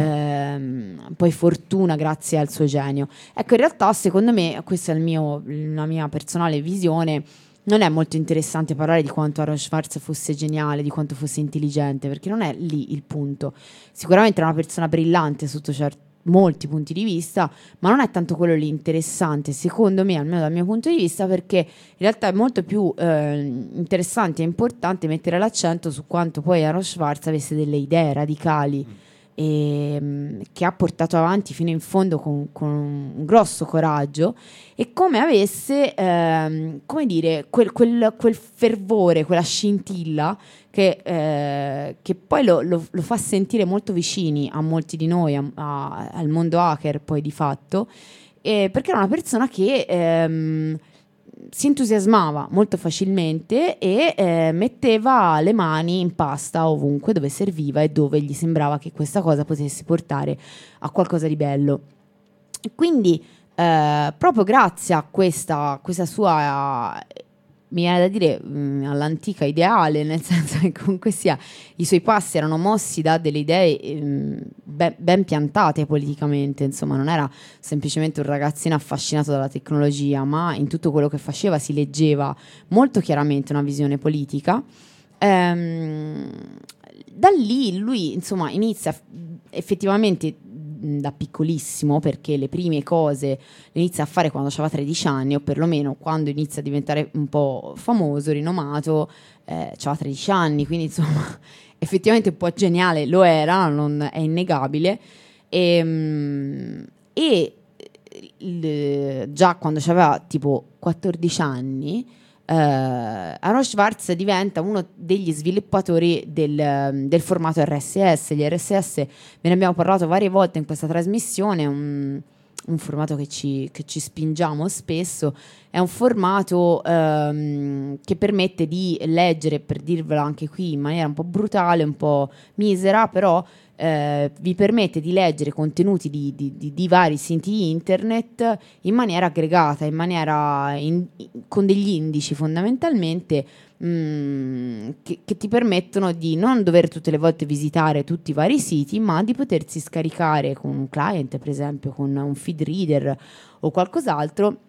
S1: ehm, poi fortuna grazie al suo genio. Ecco, in realtà secondo me, questa è il mio, la mia personale visione, non è molto interessante parlare di quanto Aaron Schwartz fosse geniale, di quanto fosse intelligente, perché non è lì il punto. Sicuramente era una persona brillante sotto certi molti punti di vista, ma non è tanto quello lì interessante, secondo me, almeno dal mio punto di vista, perché in realtà è molto più eh, interessante e importante mettere l'accento su quanto poi Aaron Schwartz avesse delle idee radicali e, mh, che ha portato avanti fino in fondo con, con un grosso coraggio, e come avesse ehm, come dire quel, quel, quel fervore, quella scintilla che, eh, che poi lo, lo, lo fa sentire molto vicini a molti di noi, a- a- al mondo hacker poi di fatto, eh, perché era una persona che ehm, si entusiasmava molto facilmente e eh, metteva le mani in pasta ovunque dove serviva e dove gli sembrava che questa cosa potesse portare a qualcosa di bello. E quindi eh, proprio grazie a questa, questa sua, eh, mi viene da dire, mh, all'antica ideale, nel senso che comunque sia i suoi passi erano mossi da delle idee ehm, ben, ben piantate politicamente, insomma non era semplicemente un ragazzino affascinato dalla tecnologia, ma in tutto quello che faceva si leggeva molto chiaramente una visione politica. Ehm, da lì lui insomma inizia f- effettivamente mh, da piccolissimo, perché le prime cose le inizia a fare quando aveva tredici anni, o perlomeno quando inizia a diventare un po' famoso, rinomato, eh, aveva tredici anni, quindi insomma effettivamente un po' geniale lo era, non è innegabile. E, mh, e il- già quando aveva tipo quattordici anni, eh, Aaron Schwartz diventa uno degli sviluppatori del, del formato R S S. Gli R S S ve ne abbiamo parlato varie volte in questa trasmissione, un, un formato che ci, che ci spingiamo spesso. È un formato ehm, che permette di leggere, per dirvela anche qui in maniera un po' brutale, un po' misera, però eh, vi permette di leggere contenuti di, di- di- di vari siti internet in maniera aggregata, in maniera in- con degli indici fondamentalmente, mh, che, che ti permettono di non dover tutte le volte visitare tutti i vari siti, ma di potersi scaricare con un client, per esempio con un feed reader o qualcos'altro,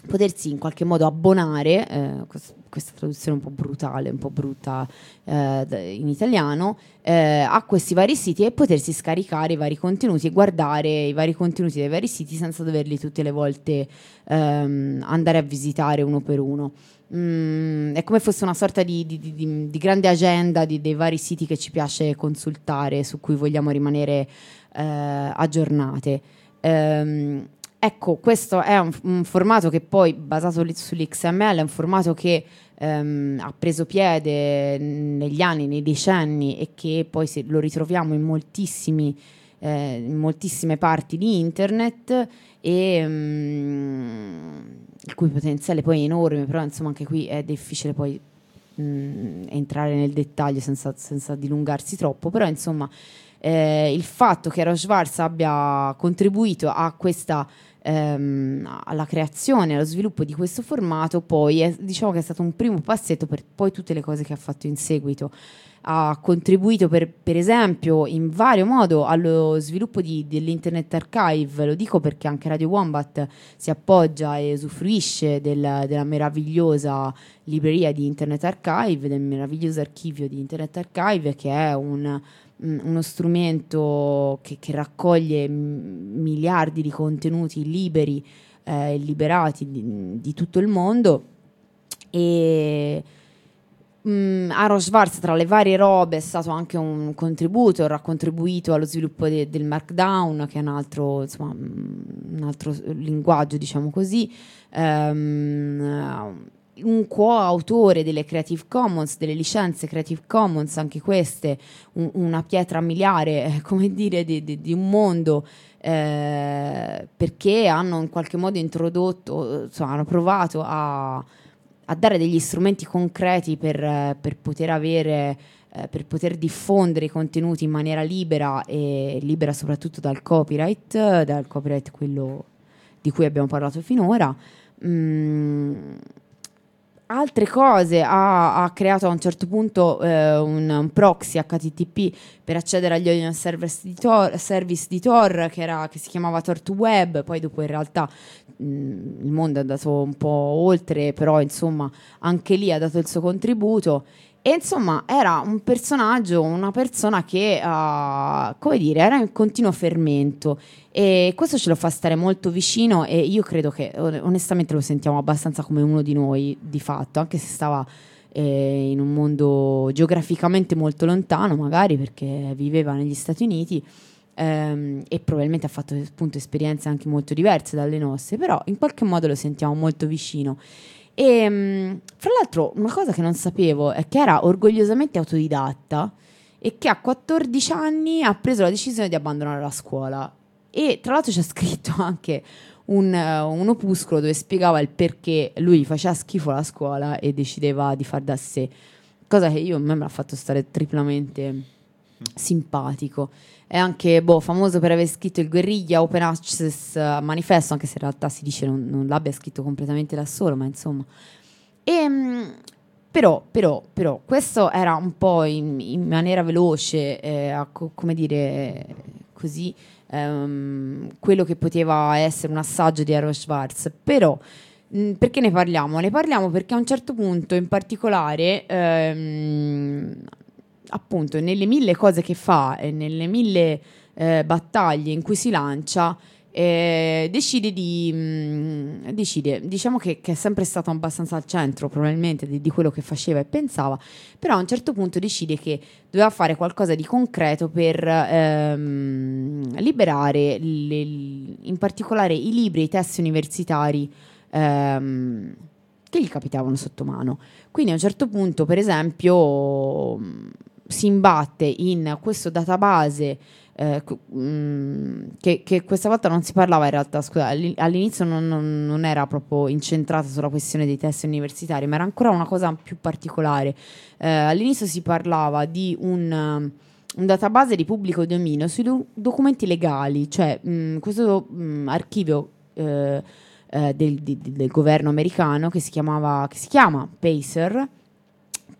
S1: potersi in qualche modo abbonare, eh, quest- questa traduzione un po' brutale, un po' brutta eh, d- in italiano, eh, a questi vari siti e potersi scaricare i vari contenuti e guardare i vari contenuti dei vari siti senza doverli tutte le volte ehm, andare a visitare uno per uno. Mm, è come fosse una sorta di, di- di- di- di grande agenda di- dei vari siti che ci piace consultare, su cui vogliamo rimanere eh, aggiornate. Ehm, ecco, questo è un, un formato che poi, basato lì sull'X M L, è un formato che ehm, ha preso piede negli anni, nei decenni, e che poi se- lo ritroviamo in moltissimi, eh, in moltissime parti di internet, e mm, il cui potenziale poi è enorme, però insomma anche qui è difficile poi mh, entrare nel dettaglio senza, senza dilungarsi troppo, però insomma eh, il fatto che Eros Schwarz abbia contribuito a questa ehm, alla creazione, allo sviluppo di questo formato, poi è, diciamo che è stato un primo passetto per poi tutte le cose che ha fatto in seguito. Ha contribuito per, per esempio in vario modo allo sviluppo di, dell'Internet Archive. Lo dico perché anche Radio Wombat si appoggia e usufruisce del- della meravigliosa libreria di Internet Archive, del meraviglioso archivio di Internet Archive, che è un, mm, uno strumento che, che raccoglie m- miliardi di contenuti liberi e liberati di, di tutto il mondo. E Mm, Aaron Schwarz, tra le varie robe, è stato anche un contributor, ha contribuito allo sviluppo de- del Markdown, che è un altro, insomma, mm, un altro linguaggio, diciamo così, Ehm, un coautore delle Creative Commons, delle licenze Creative Commons, anche queste, un- una pietra miliare, eh, come dire, di, di- di un mondo, eh, perché hanno in qualche modo introdotto, insomma, hanno provato a a dare degli strumenti concreti per, eh, per poter avere, eh, per poter diffondere i contenuti in maniera libera, e libera soprattutto dal copyright, eh, dal copyright quello di cui abbiamo parlato finora. Mm, altre cose, ha, ha creato a un certo punto eh, un, un proxy H T T P per accedere agli audio service di Tor, service di Tor, che, era, che si chiamava Tor to Web. Poi dopo in realtà mh, il mondo è andato un po' oltre, però insomma anche lì ha dato il suo contributo. E insomma era un personaggio, una persona che, uh, come dire, era in continuo fermento, e questo ce lo fa stare molto vicino, e io credo che on- onestamente lo sentiamo abbastanza come uno di noi di fatto, anche se stava eh, in un mondo geograficamente molto lontano, magari perché viveva negli Stati Uniti, ehm, e probabilmente ha fatto appunto esperienze anche molto diverse dalle nostre, però in qualche modo lo sentiamo molto vicino. E mh, fra l'altro una cosa che non sapevo è che era orgogliosamente autodidatta, e che a quattordici anni ha preso la decisione di abbandonare la scuola, e tra l'altro c'è scritto anche un, eh, un opuscolo dove spiegava il perché lui gli faceva schifo la scuola e decideva di far da sé, cosa che io a me me l'ha fatto stare triplamente simpatico. È anche boh, famoso per aver scritto il Guerriglia Open Access eh, Manifesto, anche se in realtà si dice non, non l'abbia scritto completamente da solo, ma insomma. E, mh, però, però, però, questo era un po' in, in maniera veloce, eh, a co- come dire, così, ehm, quello che poteva essere un assaggio di Aaron Schwarz. Però mh, perché ne parliamo? Ne parliamo perché a un certo punto in particolare, ehm, appunto nelle mille cose che fa e nelle mille eh, battaglie in cui si lancia, eh, decide di mh, decide, diciamo che, che è sempre stato abbastanza al centro probabilmente di, di quello che faceva e pensava, però a un certo punto decide che doveva fare qualcosa di concreto per ehm, liberare le- in particolare i libri e i testi universitari ehm, che gli capitavano sotto mano. Quindi a un certo punto, per esempio, mh, si imbatte in questo database, eh, cu- mh, che, che questa volta non si parlava in realtà, scusa, all'in- all'inizio non, non- non era proprio incentrata sulla questione dei test universitari, ma era ancora una cosa più particolare. Eh, all'inizio si parlava di un, um, un database di pubblico dominio sui do- documenti legali, cioè mh, questo mh, archivio eh, eh, del, di- del governo americano che si chiamava, che si chiama PACER,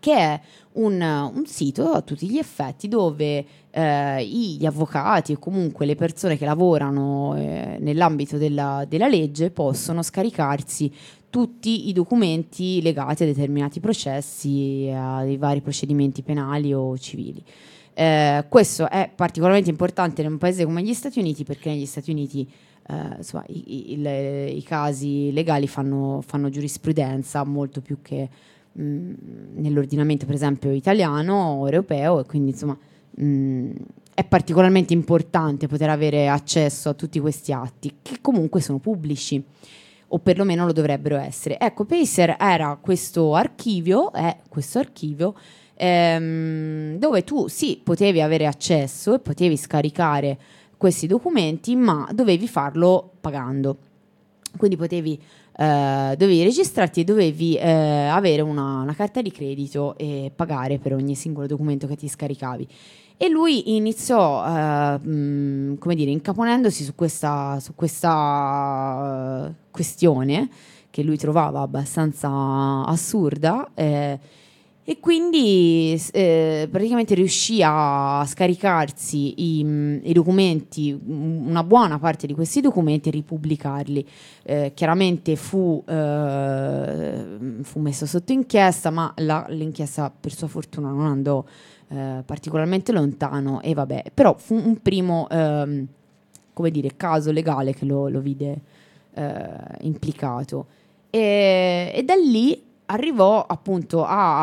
S1: che è un, un sito a tutti gli effetti dove eh, gli avvocati o comunque le persone che lavorano eh, nell'ambito della, della legge possono scaricarsi tutti i documenti legati a determinati processi, ai vari procedimenti penali o civili. Eh, questo è particolarmente importante in un paese come gli Stati Uniti, perché negli Stati Uniti eh, insomma, i, i, le, i casi legali fanno, fanno giurisprudenza molto più che mh, nell'ordinamento per esempio italiano o europeo, e quindi insomma mh, è particolarmente importante poter avere accesso a tutti questi atti che comunque sono pubblici, o perlomeno lo dovrebbero essere. Ecco, Pacer era questo archivio, è questo archivio ehm, dove tu sì potevi avere accesso e potevi scaricare questi documenti, ma dovevi farlo pagando. Quindi potevi eh, dovevi registrarti e dovevi eh, avere una, una carta di credito e pagare per ogni singolo documento che ti scaricavi. E lui iniziò, eh, mh, come dire, incaponendosi su questa, su questa uh, questione che lui trovava abbastanza assurda, eh, e quindi eh, praticamente riuscì a scaricarsi i, i documenti, una buona parte di questi documenti, e ripubblicarli. Eh, chiaramente fu, eh, fu messo sotto inchiesta, ma la, l'inchiesta per sua fortuna non andò Eh, particolarmente lontano, e vabbè, però fu un primo ehm, come dire caso legale che lo, lo vide eh, implicato, e, e da lì arrivò appunto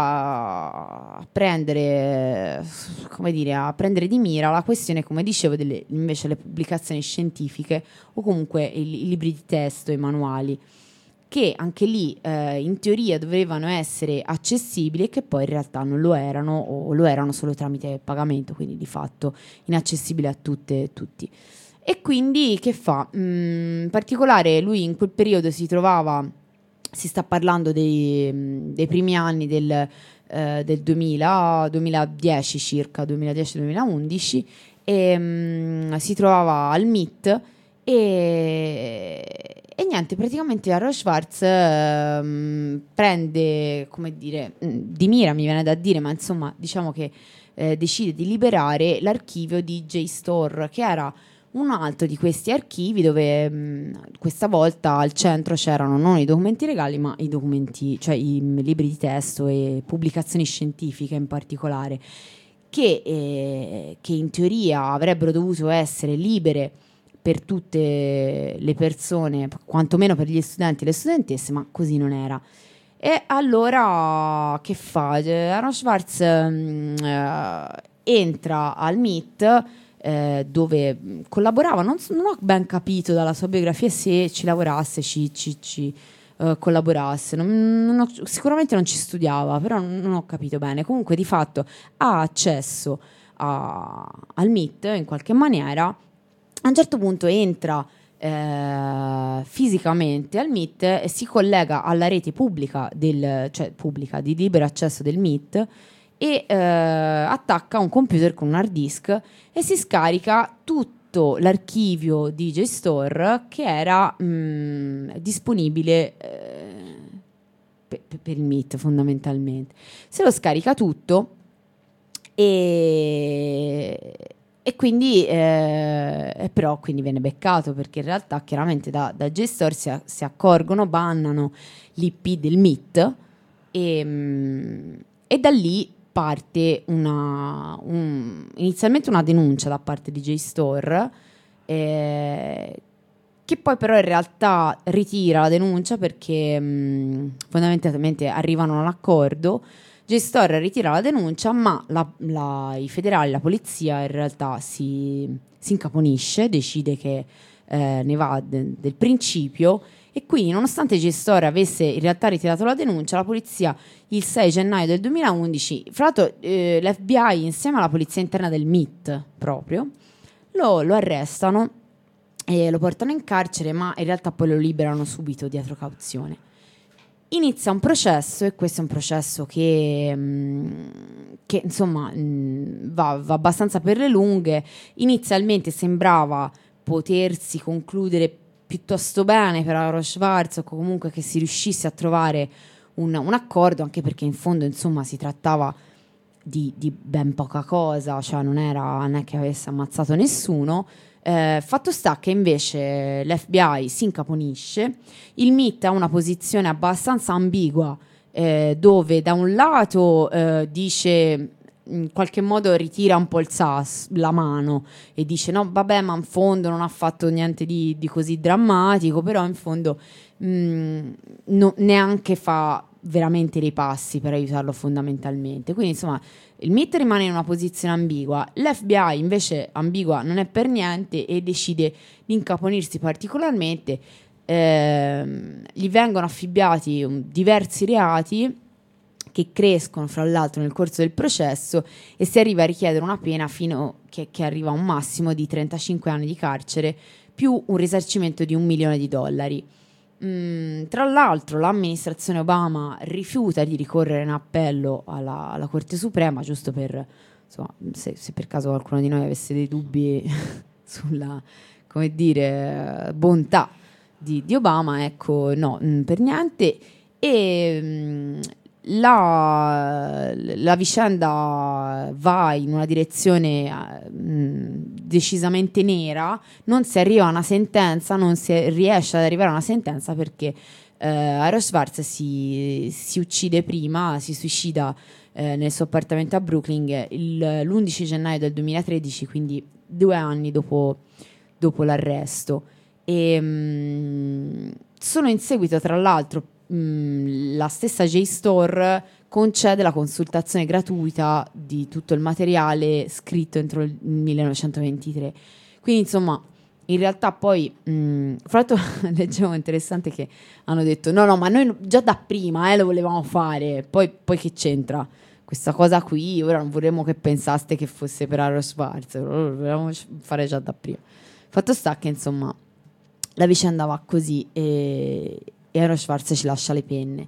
S1: a, a prendere come dire a prendere di mira la questione, come dicevo, delle invece le pubblicazioni scientifiche o comunque i, i libri di testo, i manuali, che anche lì eh, in teoria dovevano essere accessibili e che poi in realtà non lo erano, o lo erano solo tramite pagamento, quindi di fatto inaccessibili a tutte e tutti. E quindi che fa? Mm, in particolare lui in quel periodo si trovava, si sta parlando dei, dei primi anni del, eh, del duemila, duemiladieci circa, duemiladieci duemilaundici, e mm, si trovava al M I T, e, e niente, praticamente Aaron Swartz ehm, prende, come dire, di mira mi viene da dire, ma insomma diciamo che eh, decide di liberare l'archivio di JSTOR, che era un altro di questi archivi dove mh, questa volta al centro c'erano non i documenti legali, ma i documenti, cioè i libri di testo e pubblicazioni scientifiche in particolare, che, eh, che in teoria avrebbero dovuto essere libere per tutte le persone, quantomeno per gli studenti e le studentesse, ma così non era. E allora che fa? Aaron Swartz mh, eh, entra al M I T, eh, dove collaborava, non, non ho ben capito dalla sua biografia se ci lavorasse, ci, ci, ci uh, collaborasse, non, non ho, sicuramente non ci studiava, però non ho capito bene. Comunque di fatto ha accesso a, al M I T in qualche maniera. A un certo punto entra eh, fisicamente al M I T e si collega alla rete pubblica, del, cioè pubblica di libero accesso del M I T, e eh, attacca un computer con un hard disk e si scarica tutto l'archivio di JSTOR che era mh, disponibile eh, per, per il M I T fondamentalmente. Se lo scarica tutto e... E quindi, eh, però, quindi viene beccato, perché in realtà chiaramente da, da JSTOR si, a, si accorgono, bannano l'I P del M I T, e, mh, e da lì parte una, un, inizialmente una denuncia da parte di JSTOR, eh, che poi però in realtà ritira la denuncia perché mh, fondamentalmente arrivano a un accordo. JSTOR ritira la denuncia, ma la, la, i federali, la polizia in realtà si, si incaponisce, decide che eh, ne va de, del principio, e quindi nonostante JSTOR avesse in realtà ritirato la denuncia, la polizia il sei gennaio del duemilaundici, fra l'altro eh, l'F B I insieme alla polizia interna del M I T proprio, lo, lo arrestano e lo portano in carcere, ma in realtà poi lo liberano subito dietro cauzione. Inizia un processo, e questo è un processo che, mh, che insomma mh, va, va abbastanza per le lunghe. Inizialmente sembrava potersi concludere piuttosto bene per Aaron Swartz, o comunque che si riuscisse a trovare un, un accordo, anche perché in fondo insomma si trattava di, di ben poca cosa, cioè non era non è che avesse ammazzato nessuno. Eh, fatto sta che invece l'F B I si incaponisce, il M I T ha una posizione abbastanza ambigua, eh, dove da un lato eh, dice, in qualche modo ritira un po' il sas, la mano, e dice no vabbè, ma in fondo non ha fatto niente di, di così drammatico, però in fondo mh, no, neanche fa veramente dei passi per aiutarlo fondamentalmente. Quindi insomma il M I T rimane in una posizione ambigua, l'F B I invece ambigua non è per niente e decide di incaponirsi particolarmente. Ehm, gli vengono affibbiati um, diversi reati che crescono fra l'altro nel corso del processo, e si arriva a richiedere una pena fino che, che arriva a un massimo di trentacinque anni di carcere più un risarcimento di un milione di dollari. Mm, tra l'altro l'amministrazione Obama rifiuta di ricorrere in appello alla, alla Corte Suprema, giusto per, insomma, se, se per caso qualcuno di noi avesse dei dubbi sulla, come dire, bontà di, di Obama, ecco, no, mm, per niente. E mm, la, la vicenda va in una direzione mh, decisamente nera, non si arriva a una sentenza, non si riesce ad arrivare a una sentenza perché eh, Aaron Swartz si, si uccide prima, si suicida eh, nel suo appartamento a Brooklyn il, l'undici gennaio del duemilatredici, quindi due anni dopo, dopo l'arresto. E mh, sono in seguito, tra l'altro, la stessa JSTOR concede la consultazione gratuita di tutto il materiale scritto entro il millenovecentoventitré. Quindi insomma, in realtà poi mh, fra l'altro leggevo interessante che hanno detto no no ma noi già da prima eh, lo volevamo fare, poi, poi che c'entra questa cosa qui, ora non vorremmo che pensaste che fosse per Aaron Swartz, lo volevamo fare già da prima. Fatto sta che insomma la vicenda va così e e Aaron Swartz ci lascia le penne.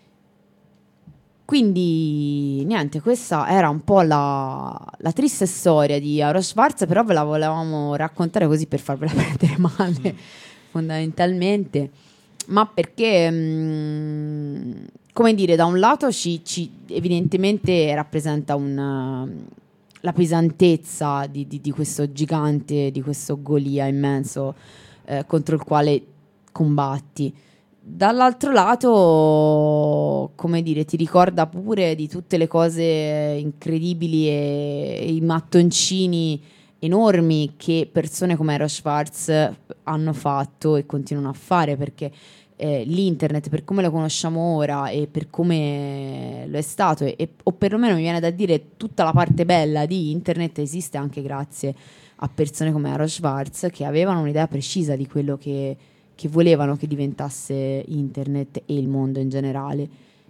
S1: Quindi niente, questa era un po' la, la triste storia di Aaron Swartz, però ve la volevamo raccontare così per farvela prendere male, fondamentalmente, ma perché mh, come dire, da un lato ci, ci evidentemente rappresenta un, la pesantezza di, di, di questo gigante, di questo Golia immenso eh, contro il quale combatti. Dall'altro lato, come dire, ti ricorda pure di tutte le cose incredibili e, e i mattoncini enormi che persone come Aaron Swartz hanno fatto e continuano a fare, perché eh, l'internet, per come lo conosciamo ora e per come lo è stato, e, o perlomeno mi viene da dire tutta la parte bella di internet, esiste anche grazie a persone come Aaron Swartz che avevano un'idea precisa di quello che che volevano che diventasse internet e il mondo in generale.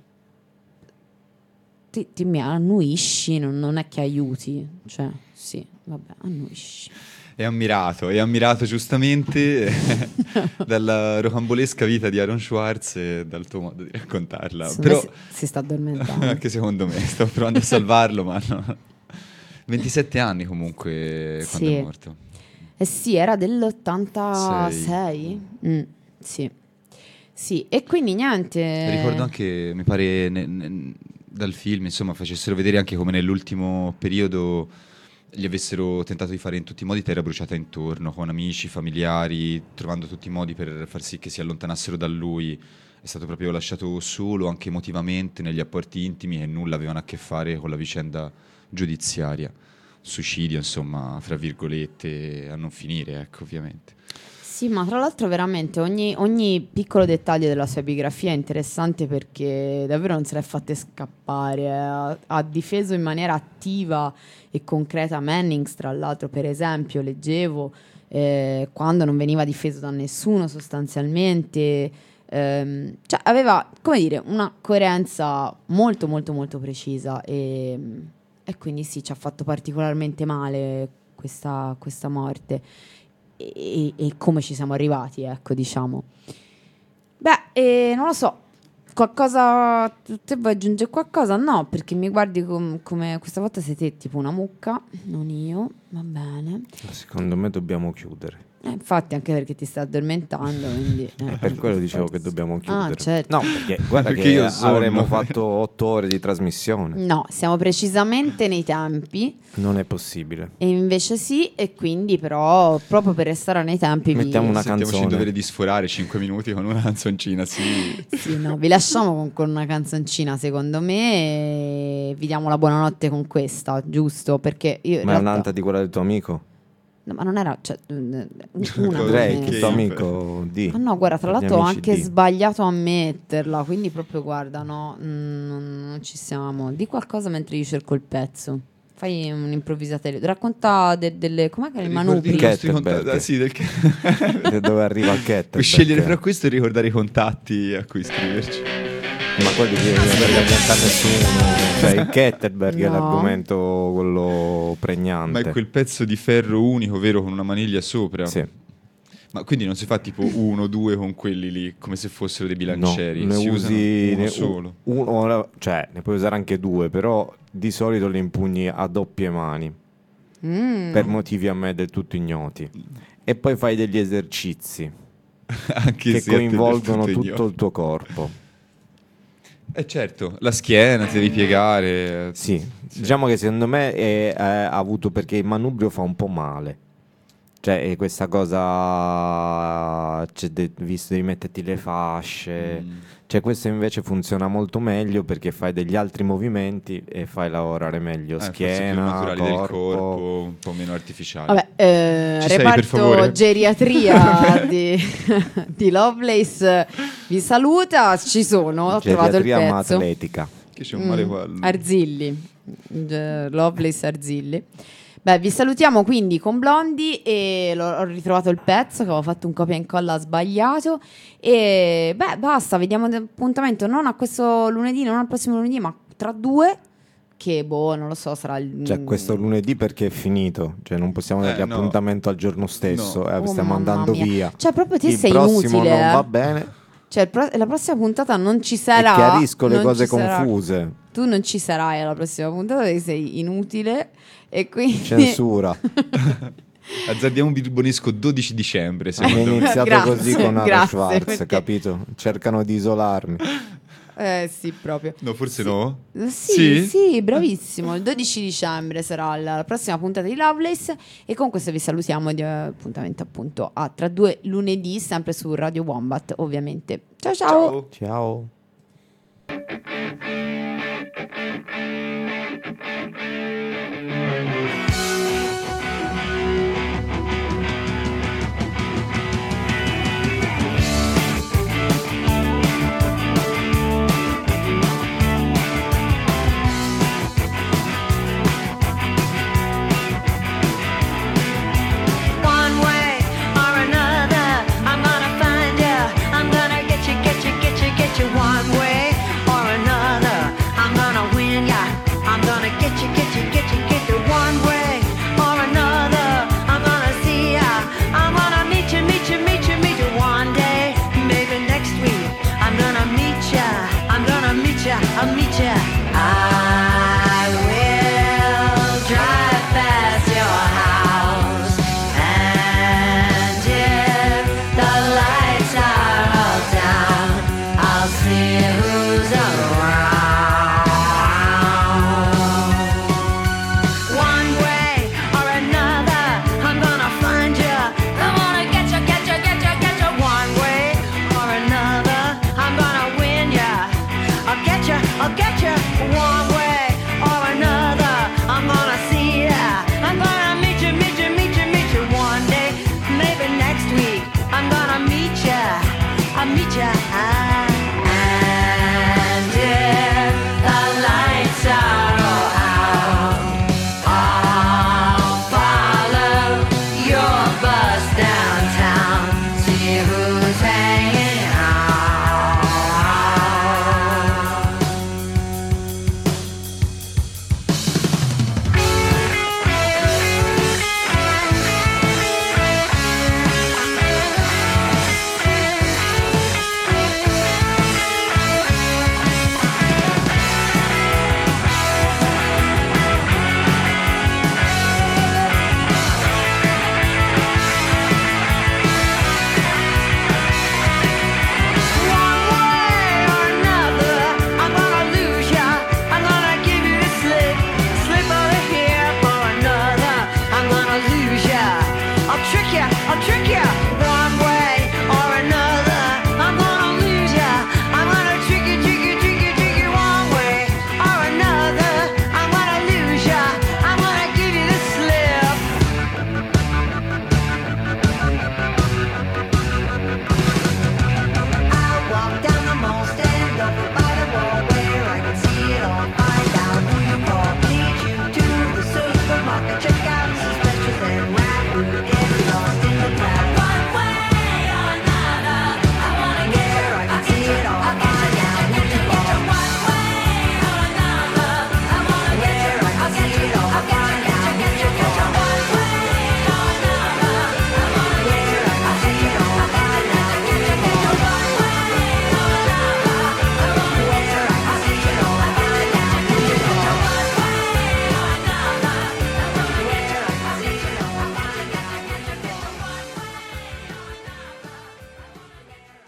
S1: Ti, ti mi annuisci, non, non è che aiuti, cioè sì, vabbè, annuisci.
S3: È ammirato, è ammirato giustamente dalla rocambolesca vita di Aaron Swartz e dal tuo modo di raccontarla.
S1: Secondo
S3: Però
S1: me si, si sta addormentando.
S3: anche secondo me, sto provando a salvarlo, ma no. ventisette anni comunque quando
S1: Sì.
S3: è morto.
S1: Eh sì, era dell'ottantasei. Mm, sì. Sì, e quindi niente.
S3: Ricordo anche, mi pare, ne, ne, dal film, insomma, facessero vedere anche come nell'ultimo periodo gli avessero tentato di fare in tutti i modi terra bruciata intorno, con amici, familiari, trovando tutti i modi per far sì che si allontanassero da lui. È stato proprio lasciato solo, anche emotivamente, negli apporti intimi, e nulla avevano a che fare con la vicenda giudiziaria. Suicidio, insomma, fra virgolette, a non finire, ecco, ovviamente.
S1: Sì, ma tra l'altro veramente ogni, ogni piccolo dettaglio della sua biografia è interessante, perché davvero non se l'è fatte scappare. Ha, ha difeso in maniera attiva e concreta Mannings, tra l'altro, per esempio, leggevo, eh, quando non veniva difeso da nessuno sostanzialmente. Ehm, cioè aveva, come dire, una coerenza molto molto molto precisa, e... E quindi sì, ci ha fatto particolarmente male questa, questa morte e, e come ci siamo arrivati, ecco, diciamo. Beh, eh, non lo so, qualcosa, te vuoi aggiungere qualcosa? No, perché mi guardi com- come questa volta sei te tipo una mucca, non io, va bene.
S2: Secondo me dobbiamo chiudere.
S1: Eh, infatti, anche perché ti stai addormentando, quindi, eh,
S2: Per quello dicevo che
S1: sì.
S2: dobbiamo chiudere.
S1: Ah, certo.
S2: No, perché guarda
S3: Perché
S2: che
S3: io sonno.
S2: avremmo fatto otto ore di trasmissione.
S1: No, siamo precisamente nei tempi.
S2: Non è possibile.
S1: E invece sì, e quindi però proprio per restare nei tempi vi-
S2: Mettiamo una
S3: Sentiamoci
S2: canzone.
S3: il dovere di sforare cinque minuti con una canzoncina, sì.
S1: sì, no, vi lasciamo con, con una canzoncina secondo me e vi diamo la buonanotte con questa, giusto? Perché io in
S2: Ma è
S1: realtà-
S2: un'anta di quella del tuo amico?
S1: no, ma non era cioè, una
S2: Drake,
S1: non
S2: il
S1: è-
S2: tuo amico D.
S1: Ah no, guarda, tra
S2: Gli
S1: l'altro ho
S2: amici
S1: anche
S2: D.
S1: sbagliato a metterla, quindi proprio guarda, no, mm, non, non ci siamo. Di qualcosa mentre io cerco il pezzo. Fai un'improvvisatella. Racconta de- delle com'è che è il
S3: Ricordi
S1: manubrio?
S3: i nostri
S2: Kettenberg.
S3: contatti? Ah, sì, del
S2: Da dove arriva il Kettenberg.
S3: Puoi scegliere fra questo e ricordare i contatti a cui iscriverci.
S2: Ma quelli che non rappresenta nessuno. Cioè il Kettenberg è
S1: No.
S2: l'argomento quello pregnante.
S3: Ma è quel pezzo di ferro unico, vero, con una maniglia sopra.
S2: Sì.
S3: Ma quindi non si fa tipo uno, due con quelli lì, come se fossero dei
S2: No,
S3: bilancieri.
S2: ne
S3: si
S2: usi
S3: usano uno
S2: ne-
S3: solo.
S2: uno, cioè ne puoi usare anche due, però di solito li impugni a doppie mani
S1: Mm.
S2: per motivi a me del tutto ignoti. E poi fai degli esercizi
S3: Anche
S2: che
S3: se a te del
S2: coinvolgono
S3: tutto
S2: tutto
S3: ignoto.
S2: il tuo corpo.
S3: Eh certo, la schiena, ti devi piegare.
S2: Sì, diciamo che secondo me è, è avuto perché il manubrio fa un po' male. Cioè, è questa cosa, cioè, de- visto di metterti le fasce,
S3: Mm.
S2: cioè questo invece funziona molto meglio perché fai degli altri movimenti e fai lavorare meglio
S3: Eh, forse più
S2: schiena,
S3: naturali
S2: corpo.
S3: del corpo, un po' meno artificiali.
S1: Vabbè, eh,
S3: Ci sei, per
S1: reparto
S3: favore?
S1: geriatria di, di Lovelace vi saluta, ci sono, ho trovato il
S2: Geriatria ma
S1: pezzo.
S2: atletica.
S3: Che c'è un male qua.
S1: Mm, Arzilli, G- Lovelace Arzilli. Beh, vi salutiamo quindi con Blondie e l'ho- ho ritrovato il pezzo che avevo fatto un copia e incolla sbagliato e beh, basta, vediamo l'appuntamento non a questo lunedì, non al prossimo lunedì, ma tra due che boh, non lo so, sarà il
S2: Cioè questo lunedì perché è finito, cioè non possiamo dargli
S3: Eh, no.
S2: appuntamento al giorno stesso,
S3: No.
S2: eh,
S1: Oh,
S2: stiamo
S1: mamma
S2: andando
S1: mia.
S2: via.
S1: Cioè proprio te
S2: Il
S1: sei
S2: prossimo
S1: inutile,
S2: non
S1: eh.
S2: va bene
S1: Cioè il pro- la prossima puntata non ci
S2: e
S1: sarà.
S2: chiarisco le
S1: non
S2: cose
S1: ci sarà-
S2: confuse.
S1: Tu non ci sarai alla prossima puntata perché sei inutile e quindi
S2: Censura.
S3: Azzardiamo un bilbonesco dodici dicembre,
S2: È
S3: secondo me.
S2: iniziato
S1: Grazie,
S2: così con Aro
S1: grazie,
S2: Schwarz,
S1: perché-
S2: capito? Cercano di isolarmi.
S1: Eh sì, proprio.
S3: No, forse no?
S1: Sì,
S3: Sì?
S1: sì, bravissimo. Il dodici dicembre sarà la prossima puntata di Lovelace e con questo vi salutiamo di eh, appuntamento appunto a tra due lunedì, sempre su Radio Wombat, ovviamente. Ciao ciao.
S3: Ciao.
S2: Ciao.